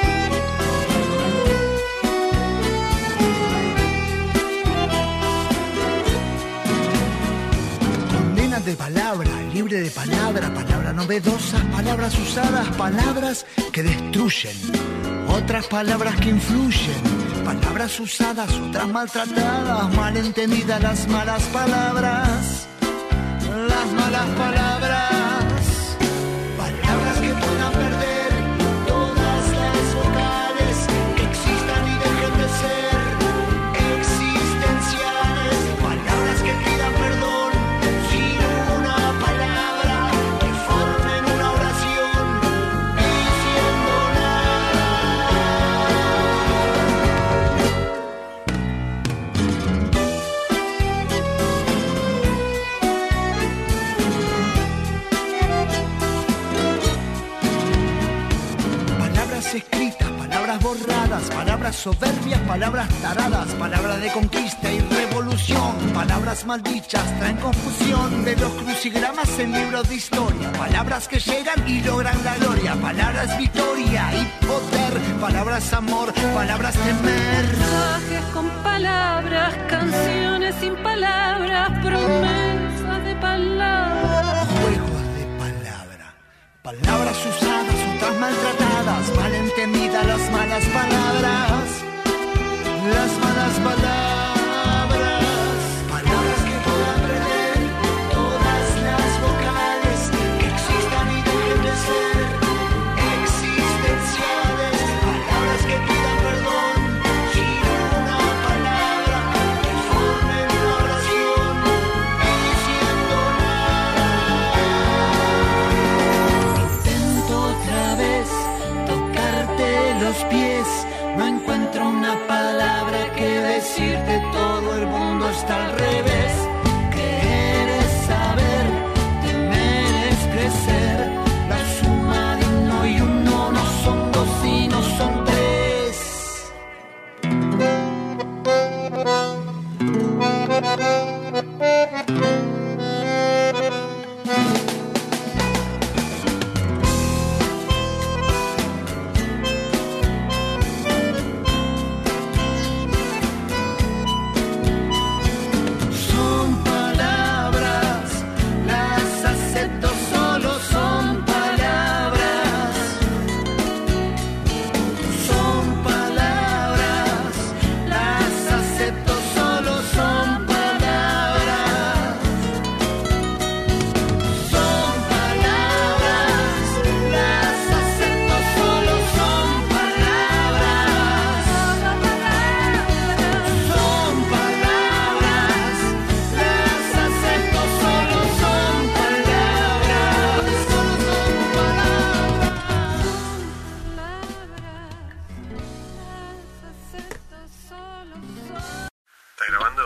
De palabra, libre de palabra, palabras novedosas, palabras usadas, palabras que destruyen, otras palabras que influyen, palabras usadas, otras maltratadas, malentendidas las malas palabras, las malas palabras, palabras que puedan perder todas las vocales, que existan y dejen de ser existenciales, palabras que pidan perdón. Escritas, palabras borradas, palabras soberbias, palabras taradas, palabras de conquista y revolución, palabras maldichas, traen confusión de los crucigramas en libros de historia, palabras que llegan y logran la gloria, palabras victoria y poder, palabras amor, palabras temer. Mensajes con palabras, canciones sin palabras, promesas de palabras. Juegos de palabra, palabras usadas, otras maltratadas, malentendidas las malas palabras, las malas palabras, palabras que puedan perder todas las vocales, que existan y dejen de ser existenciales, palabras que pidan perdón, sin una palabra, que formen una oración, diciendo nada. Intento otra vez tocarte los pies, no encuentro una palabra que decirte, todo el mundo está al revés. Quieres saber, temer es crecer, la suma de uno y uno no son dos y no son tres.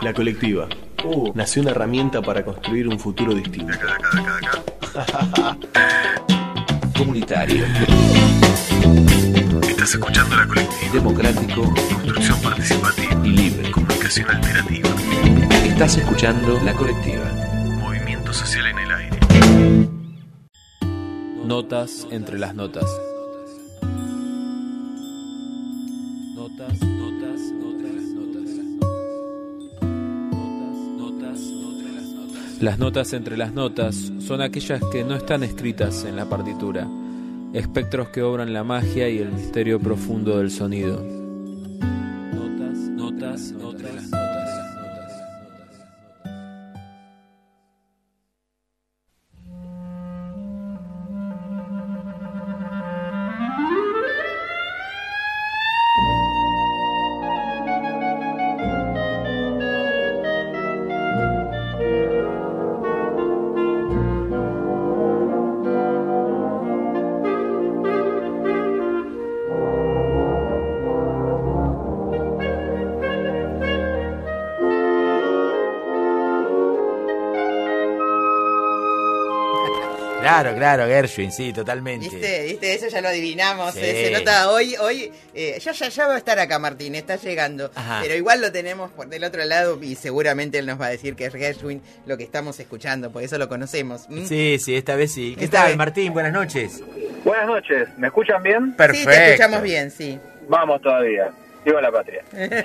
La colectiva. Uh, nació una herramienta para construir un futuro distinto. Comunitario. Estás escuchando La Colectiva. Democrático. Construcción participativa. Y libre. Comunicación alternativa. Estás escuchando La Colectiva. Movimiento social en el aire. Notas entre las notas. Notas, notas, entre las notas. Notas, notas, entre las notas. Las notas entre las notas son aquellas que no están escritas en la partitura, espectros que obran la magia y el misterio profundo del sonido. Notas, notas, entre las notas. Claro, claro, Gershwin, sí, totalmente. ¿Viste? ¿Viste? Eso ya lo adivinamos. Sí. eh, se nota hoy, hoy eh, ya, ya, ya va a estar acá Martín, está llegando. Ajá. Pero igual lo tenemos por del otro lado y seguramente él nos va a decir que es Gershwin lo que estamos escuchando, porque eso lo conocemos. ¿Mm? Sí, sí, esta vez sí. ¿Qué Esta tal, vez. Martín? Buenas noches. Buenas noches, ¿me escuchan bien? Sí, te escuchamos bien, sí. Vamos todavía, viva la patria.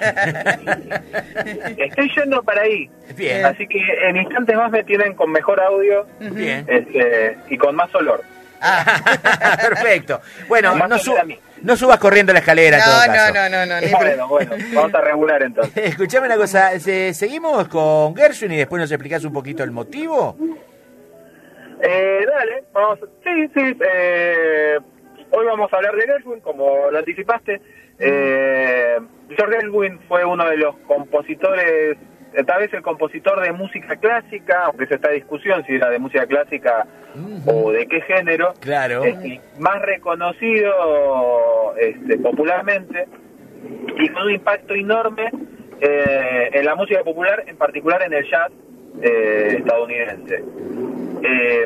Estoy yendo para ahí. Bien. Así que en instantes más me tienen con mejor audio. Bien. Este, y con más olor. Perfecto. Bueno, Más no, olor su- a mí. no subas corriendo la escalera en todo caso. no, no, no. Bueno, bueno, vamos a regular entonces. Escuchame una cosa, se- seguimos con Gershwin y después nos explicás un poquito el motivo. Eh, dale, vamos. Sí, sí. Eh, hoy vamos a hablar de Gershwin, como lo anticipaste. Eh, George Gershwin fue uno de los compositores, eh, tal vez el compositor de música clásica, aunque se está en discusión si era de música clásica o de qué género. Claro. Este, más reconocido este, popularmente y con un impacto enorme eh, en la música popular, en particular en el jazz eh, estadounidense. Eh,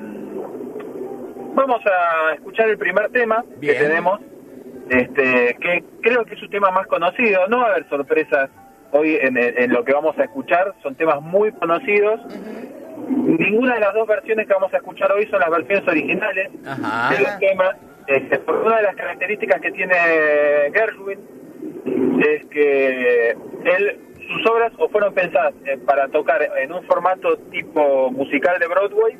vamos a escuchar el primer tema Bien. que tenemos, este, que creo que es su tema más conocido. No va a haber sorpresas hoy en, en lo que vamos a escuchar, son temas muy conocidos. Ninguna de las dos versiones que vamos a escuchar hoy son las versiones originales Ajá. de los temas. Este, porque una de las características que tiene Gershwin es que él, sus obras o fueron pensadas eh, para tocar en un formato tipo musical de Broadway,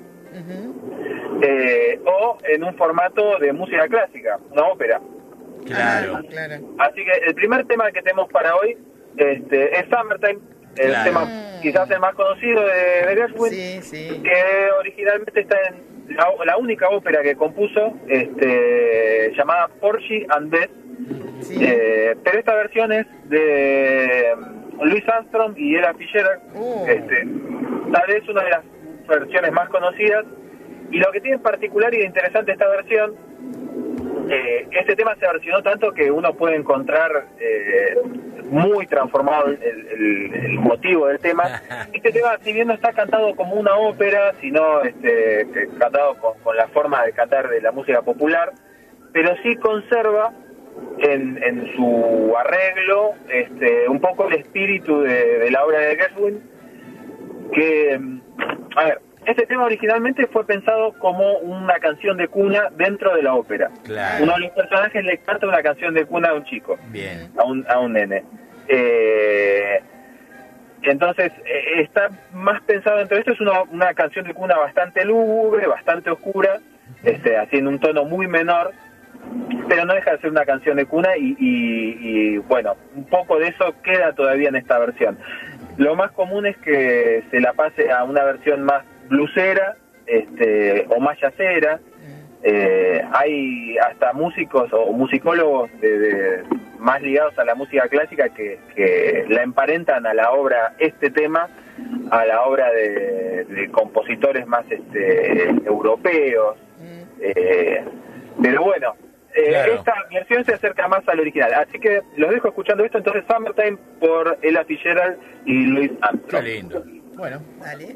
eh, o en un formato de música clásica, una ópera. Claro. Así que el primer tema que tenemos para hoy este, es Summertime, el Claro. tema quizás el más conocido de, de Gershwin, que originalmente está en la, la única ópera que compuso, este, llamada Porgy and Bess. Eh, pero esta versión es de Louis Armstrong y Ella Fitzgerald. Este, tal vez una de las versiones más conocidas. Y lo que tiene en particular y de interesante esta versión, eh, este tema se versionó tanto que uno puede encontrar eh, muy transformado el, el, el motivo del tema. Este tema, si bien no está cantado como una ópera, sino este, que cantado con, con la forma de cantar de la música popular, pero sí conserva en, en su arreglo este, un poco el espíritu de, de la obra de Gershwin, que, a ver, este tema originalmente fue pensado como una canción de cuna dentro de la ópera. Claro. Uno de los personajes le canta una canción de cuna a un chico, Bien. a un, a un nene. Eh, entonces, eh, está más pensado dentro de esto, es una, una canción de cuna bastante lúgubre, bastante oscura, este, así en un tono muy menor, pero no deja de ser una canción de cuna y, y, y bueno, un poco de eso queda todavía en esta versión. Lo más común es que se la pase a una versión más blusera, este, o más jazzera. Eh, hay hasta músicos o musicólogos de, de, más ligados a la música clásica que, que la emparentan a la obra, este tema, a la obra de, de compositores más este, europeos. Eh, pero bueno, eh, Claro. esta versión se acerca más al original. Así que los dejo escuchando esto, entonces Summertime por Ella Fitzgerald y Louis Armstrong. Qué lindo. Bueno, dale.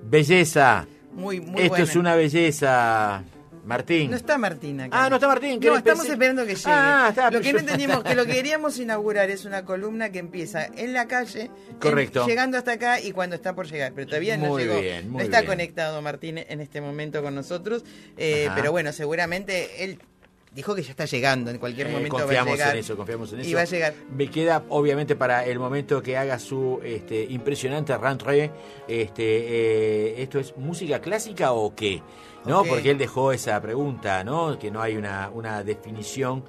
Belleza. Muy, muy Esto buena. es una belleza, Martín. No está Martín acá. Ah, no está Martín. No, ¿Qué estamos pensé? esperando que llegue. Ah, está, lo que yo- no entendimos que lo que queríamos inaugurar es una columna que empieza en la calle, Correcto. en- llegando hasta acá y cuando está por llegar. Pero todavía no Muy llegó. bien, muy no está bien. conectado Martín en este momento con nosotros. Eh, Ajá. pero bueno, seguramente él dijo que ya está llegando. En cualquier Eh, momento va a confiamos llegar. en eso, confiamos en eso. Y va a llegar. Me queda, obviamente, para el momento que haga su este, impresionante rentrée, este, eh, ¿esto es música clásica o qué? ¿No? Ok. Porque él dejó esa pregunta, ¿no? Que no hay una, una definición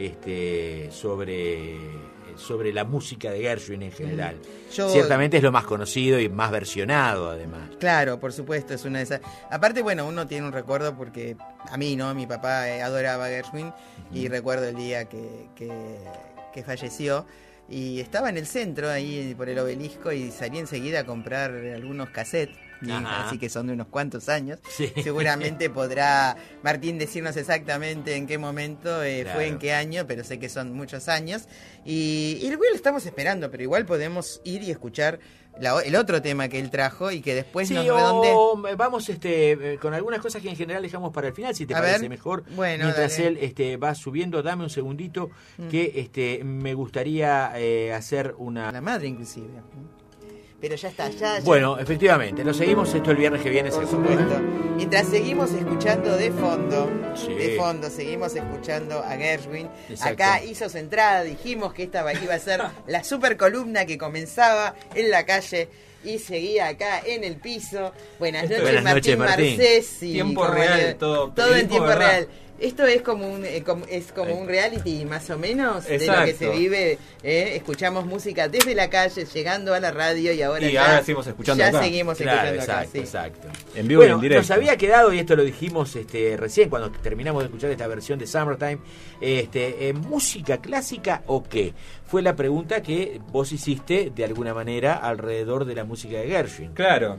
este, sobre, sobre la música de Gershwin en general. Yo- Ciertamente es lo más conocido y más versionado, además. Claro, por supuesto, es una de esas. Aparte, bueno, uno tiene un recuerdo porque a mí, ¿no? Mi papá eh, adoraba a Gershwin y recuerdo el día que, que, que falleció y estaba en el centro, ahí por el obelisco, y salí enseguida a comprar algunos cassettes. y Ajá. así que son de unos cuantos años. Sí. Seguramente podrá Martín decirnos exactamente en qué momento eh, Claro. fue, en qué año, pero sé que son muchos años. Y, y igual lo estamos esperando, pero igual podemos ir y escuchar la- el otro tema que él trajo y que después Sí, nos redondee. o vamos este, eh, con algunas cosas que en general dejamos para el final, si te A parece ver. mejor. Bueno, Mientras dale. él este, va subiendo, dame un segundito, Mm. que este, me gustaría eh, hacer una... La madre inclusive. Pero ya está, ya, ya. Bueno, efectivamente, lo seguimos esto el viernes que viene. Por seguro. supuesto. Mientras seguimos escuchando de fondo, Sí. de fondo, seguimos escuchando a Gershwin. Exacto. Acá hizo su entrada, dijimos que esta iba a ser la super columna que comenzaba en la calle y seguía acá en el piso. Buenas noches, Buenas Martín, noches, Martín. Marcesi. Tiempo ¿Cómo real, le- todo. Todo en Tiempo tiempo verdad. real. Esto es como un eh, como- es como un reality más o menos de lo que Exacto. se vive. eh. Escuchamos música desde la calle, llegando a la radio y ahora Y ya, ahora seguimos escuchando ya acá. seguimos Claro, escuchando acá. exacto, sí. exacto. En vivo y Bueno, en directo. nos había quedado, y esto lo dijimos este, recién cuando terminamos de escuchar esta versión de Summertime, este, eh, ¿música clásica o qué? Fue la pregunta que vos hiciste de alguna manera alrededor de la música de Gershwin. Claro.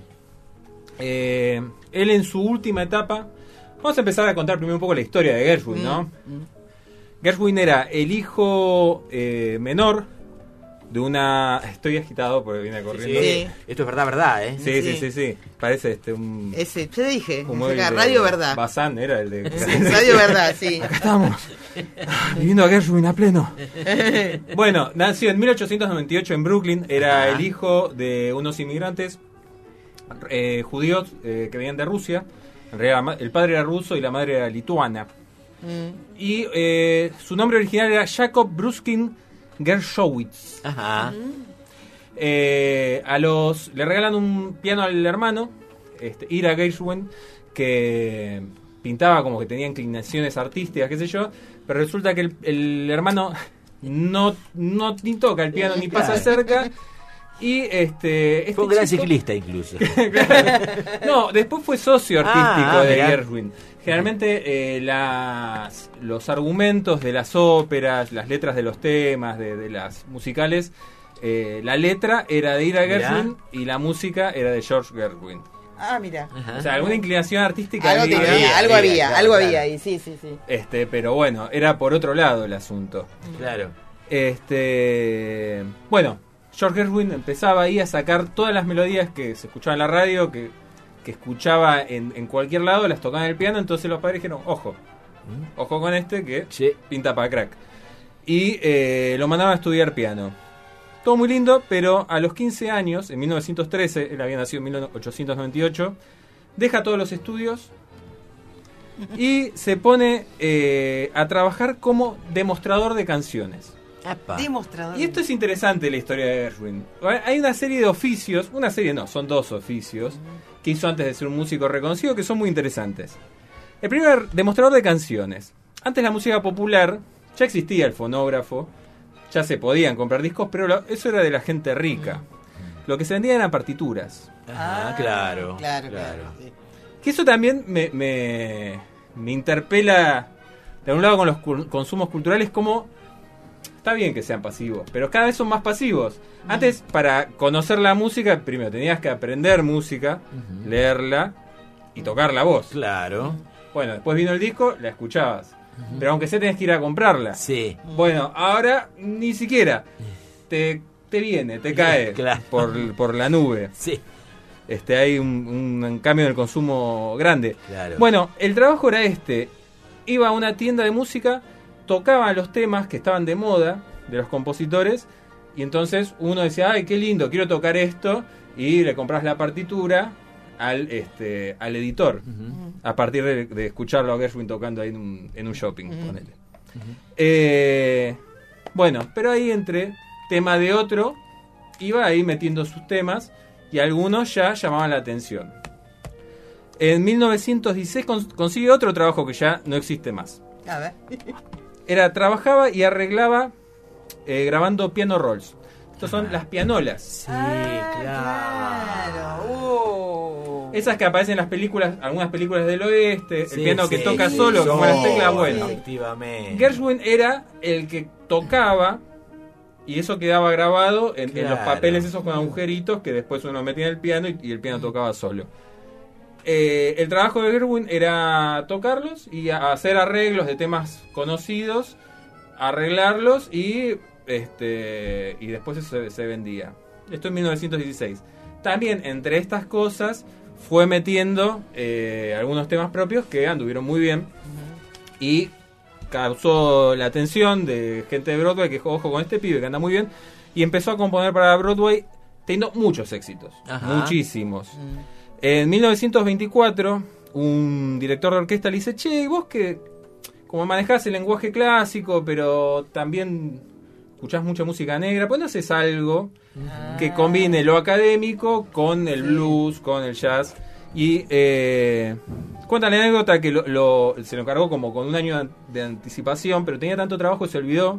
Eh, él en su última etapa... Vamos a empezar a contar primero un poco la historia de Gershwin, ¿no? Gershwin era el hijo eh, menor de una... Estoy agitado porque viene corriendo. Sí. Esto es verdad, verdad, ¿eh? Sí, sí, Sí. sí, sí. Parece este un... Ese, te dije, como acá, el de Radio Verdad. Bazán era el de... Sí, Radio Verdad, sí. Acá estamos. Viviendo a Gershwin a pleno. Bueno, nació en mil ochocientos noventa y ocho en Brooklyn. Era Ajá. el hijo de unos inmigrantes eh, judíos eh, que venían de Rusia. En realidad, ma- el padre era ruso y la madre era lituana. Mm. Y eh, su nombre original era Jacob Bruskin Gershowitz. Ajá. Eh, a los le regalan un piano al hermano, este, Ira Gershwin, que pintaba como que tenía inclinaciones artísticas, qué sé yo, pero resulta que el, el hermano no, no ni toca el piano ni pasa cerca. Y este, este Fue un gran chico- ciclista incluso. No, después fue socio artístico Ah, de mirá. Gershwin. Generalmente eh, las, los argumentos de las óperas, las letras de los temas, de, de las musicales, eh, la letra era de Ira Mirá. Gershwin y la música era de George Gershwin. Ah, mira. O sea, alguna inclinación artística Algo había. tenía, algo había, claro, algo claro. había ahí, sí, sí, sí. Este, pero bueno, era por otro lado el asunto. Claro. Este, bueno, George Gershwin empezaba ahí a sacar todas las melodías que se escuchaban en la radio, que, que escuchaba en, en cualquier lado, las tocaba en el piano. Entonces los padres dijeron, ojo, ojo con este que pinta para crack. Y eh, lo mandaban a estudiar piano. Todo muy lindo, pero a los quince años, en mil novecientos trece, él había nacido en mil ochocientos noventa y ocho, deja todos los estudios y se pone eh, a trabajar como demostrador de canciones. Demostrador. Y esto es interesante, la historia de Gershwin. Hay una serie de oficios, una serie no, son dos oficios, que hizo antes de ser un músico reconocido, que son muy interesantes. El primer, demostrador de canciones. Antes la música popular, ya existía el fonógrafo, ya se podían comprar discos, pero lo- eso era de la gente rica. Lo que se vendía eran partituras. Ajá, claro. Claro, claro. sí. Que eso también me, me, me interpela, de un lado, con los cul- consumos culturales, como está bien que sean pasivos, pero cada vez son más pasivos. Antes, para conocer la música, primero tenías que aprender música, leerla y tocar la voz. Claro. Bueno, después vino el disco, la escuchabas. Pero aunque sea tenés que ir a comprarla. Sí. Bueno, ahora ni siquiera. Te, te viene, te cae Claro. por, por la nube. Sí. este, hay un, un cambio en el consumo grande. Claro. Bueno, el trabajo era este. Iba a una tienda de música, tocaba los temas que estaban de moda de los compositores, y entonces uno decía, ay, qué lindo, quiero tocar esto, y le compras la partitura al este al editor, uh-huh. a partir de, de escucharlo a Gershwin tocando ahí en un, en un shopping, uh-huh. ponele. Uh-huh. Eh, bueno, pero ahí entre tema de otro, iba ahí metiendo sus temas, y algunos ya llamaban la atención. En mil novecientos dieciséis cons- consigue otro trabajo que ya no existe más. A ver. Era, trabajaba y arreglaba eh, grabando piano rolls. Estas son las pianolas. Sí, claro. Uh. Esas que aparecen en las películas, algunas películas del oeste, Sí, el piano sí, que toca sí, solo, sí, como las teclas, bueno. Efectivamente. Gershwin era el que tocaba y eso quedaba grabado en, en los Claro. papeles esos con agujeritos que después uno metía en el piano y, y el piano tocaba solo. Eh, el trabajo de Gershwin era tocarlos y a- hacer arreglos de temas conocidos, arreglarlos y este y después eso se, se vendía. Esto en mil novecientos dieciséis. También entre estas cosas fue metiendo eh, algunos temas propios que anduvieron muy bien y causó la atención de gente de Broadway que dijo, ojo con este pibe que anda muy bien, y empezó a componer para Broadway teniendo muchos éxitos, Ajá. muchísimos. En mil novecientos veinticuatro un director de orquesta le dice, che, vos que como manejás el lenguaje clásico pero también escuchás mucha música negra, pues no haces algo que combine lo académico con el blues, con el jazz. Y eh, cuenta la anécdota que lo, lo- se lo encargó como con un año de an- de anticipación, pero tenía tanto trabajo que se olvidó.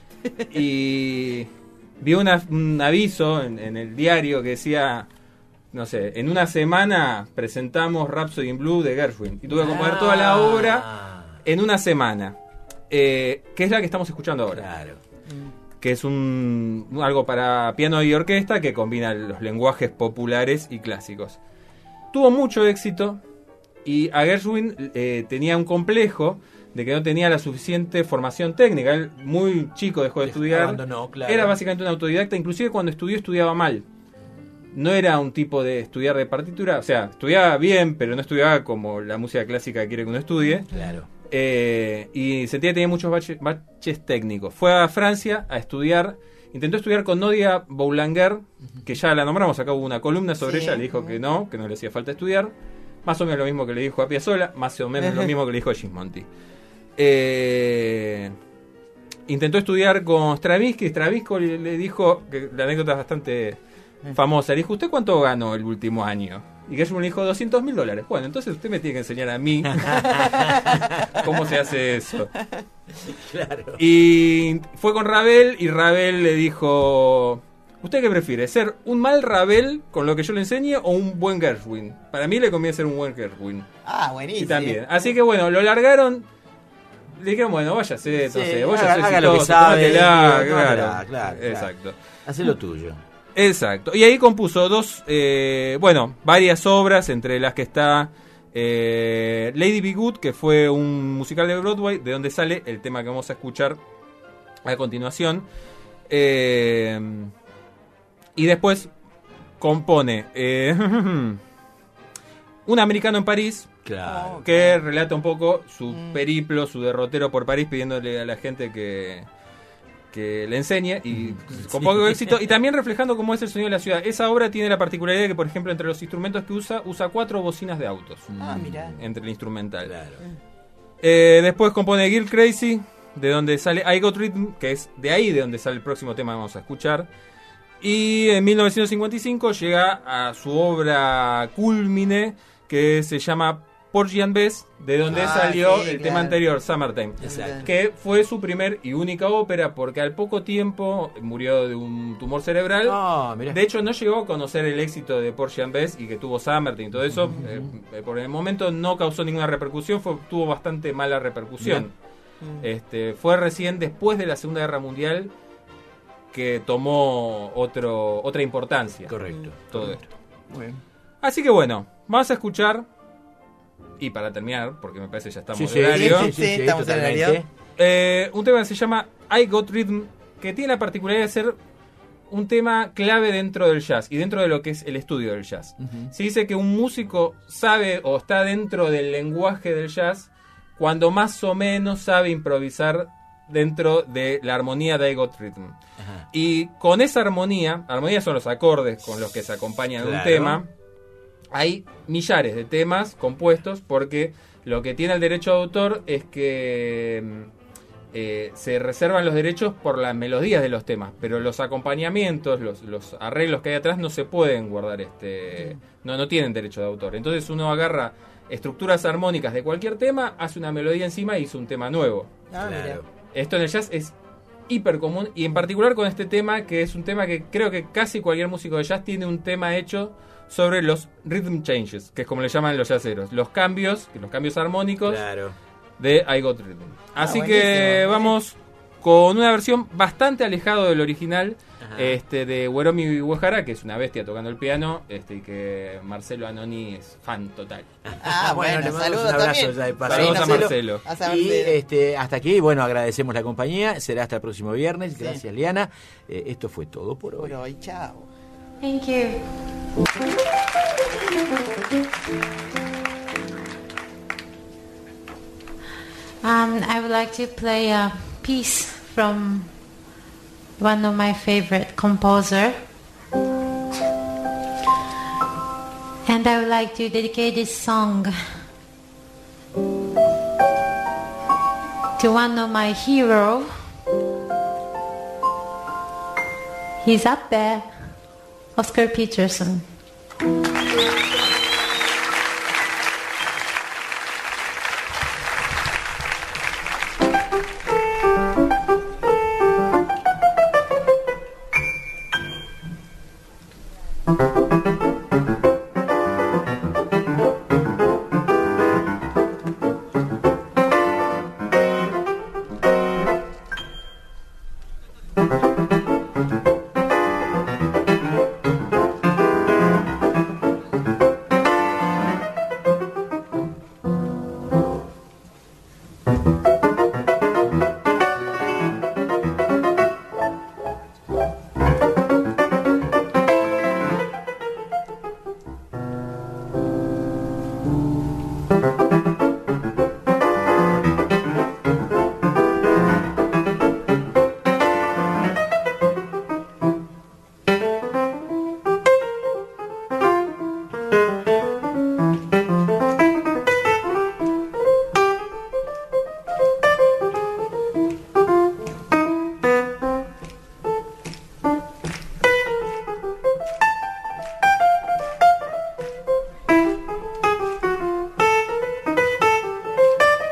Y vio una- un aviso en, en el diario que decía, no sé, en una semana presentamos Rhapsody in Blue de Gershwin. Y tuve que componer toda la obra en una semana, eh, que es la que estamos escuchando ahora. Claro. Que es un algo para piano y orquesta que combina los lenguajes populares y clásicos. Tuvo mucho éxito y a Gershwin eh, tenía un complejo de que no tenía la suficiente formación técnica. Él muy chico dejó de estudiar. Abandonó, claro. Era básicamente un autodidacta. Inclusive cuando estudió, estudiaba mal. No era un tipo de estudiar de partitura. O sea, estudiaba bien, pero no estudiaba como la música clásica quiere que uno estudie. Claro. Eh, y sentía que tenía muchos baches, baches técnicos. Fue a Francia a estudiar. Intentó estudiar con Nadia Boulanger, que ya la nombramos, acá hubo una columna sobre Sí. ella, le dijo que no, que no le hacía falta estudiar. Más o menos lo mismo que le dijo a Piazzolla, más o menos lo mismo que le dijo a Gismonti. Eh, intentó estudiar con Stravinsky, Stravinsky le, le dijo, que la anécdota es bastante famosa, le dijo, ¿usted cuánto ganó el último año? Y Gershwin le dijo, doscientos mil dólares. Bueno, entonces usted me tiene que enseñar a mí cómo se hace eso. Claro. Y fue con Ravel y Ravel le dijo, ¿usted qué prefiere? ¿Ser un mal Ravel con lo que yo le enseñe o un buen Gershwin? Para mí le conviene ser un buen Gershwin. Ah, buenísimo. Y también. Así que bueno, lo largaron. Le dijeron, bueno, váyase, no Sí, sé, vos ya haga- sos haga lo que exitoso, sabe, tómatela, digo, tómatela, claro. claro, claro. Exacto. Hacé lo tuyo. Exacto. Y ahí compuso dos, eh, bueno, varias obras, entre las que está eh, Lady Be Good, que fue un musical de Broadway, de donde sale el tema que vamos a escuchar a continuación. Eh, y después compone eh, Un americano en París, Claro. que relata un poco su periplo, su derrotero por París, pidiéndole a la gente que... que le enseñe y con poco éxito, y también reflejando cómo es el sonido de la ciudad. Esa obra tiene la particularidad de que, por ejemplo, entre los instrumentos que usa, usa cuatro bocinas de autos. Ah, mirá. Entre el instrumental. Eh, después compone Girl Crazy, de donde sale I Got Rhythm, que es de ahí de donde sale el próximo tema que vamos a escuchar. Y en mil novecientos cincuenta y cinco llega a su obra cúlmine, que se llama Porgy and Bess, de donde Ah, salió sí, el claro. tema anterior, Summertime. Exacto. Que fue su primer y única ópera, porque al poco tiempo murió de un tumor cerebral. Ah, mirá. De hecho, no llegó a conocer el éxito de Porgy and Bess y que tuvo Summertime y todo eso. eh, eh, por el momento no causó ninguna repercusión, fue, tuvo bastante mala repercusión. Este, fue recién después de la Segunda Guerra Mundial que tomó otro, otra importancia. Correcto. Todo esto. Muy bien. Así que bueno, vamos a escuchar. Y para terminar, porque me parece que ya estamos Sí, de sí, horario, sí, sí, sí, estamos en horario. eh, un tema que se llama I Got Rhythm, que tiene la particularidad de ser un tema clave dentro del jazz y dentro de lo que es el estudio del jazz. Ujú. Se dice que un músico sabe o está dentro del lenguaje del jazz cuando más o menos sabe improvisar dentro de la armonía de I Got Rhythm. Ajá. Y con esa armonía, armonía son los acordes con los que se acompañan Claro. un tema, hay millares de temas compuestos porque lo que tiene el derecho de autor es que eh, se reservan los derechos por las melodías de los temas, pero los acompañamientos, los, los arreglos que hay atrás no se pueden guardar, este, no, no tienen derecho de autor. Entonces uno agarra estructuras armónicas de cualquier tema, hace una melodía encima y hizo un tema nuevo. Ah, mira. Claro. Esto en el jazz es hiper común y en particular con este tema, que es un tema que creo que casi cualquier músico de jazz tiene un tema hecho sobre los rhythm changes, que es como le llaman los jazzeros, los cambios, los cambios armónicos Claro. de I Got Rhythm. Así Ah, que buenísimo. vamos con una versión bastante alejado del original, Ajá. este de Hiromi Uehara, que es una bestia tocando el piano, este y que Marcelo Anoni es fan total. Ah, bueno, le mandamos saludos un abrazo también. ya de paso. Saludos a Marcelo. A San Y Marcelo. este, hasta aquí, bueno, agradecemos la compañía. Será hasta el próximo viernes. Gracias, Liana. Eh, esto fue todo por hoy. Por hoy, chao. Thank you. Um, I would like to play a piece from one of my favorite composer. And I would like to dedicate this song to one of my hero. He's up there, Oscar Peterson.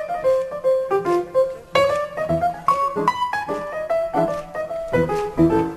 Thank you.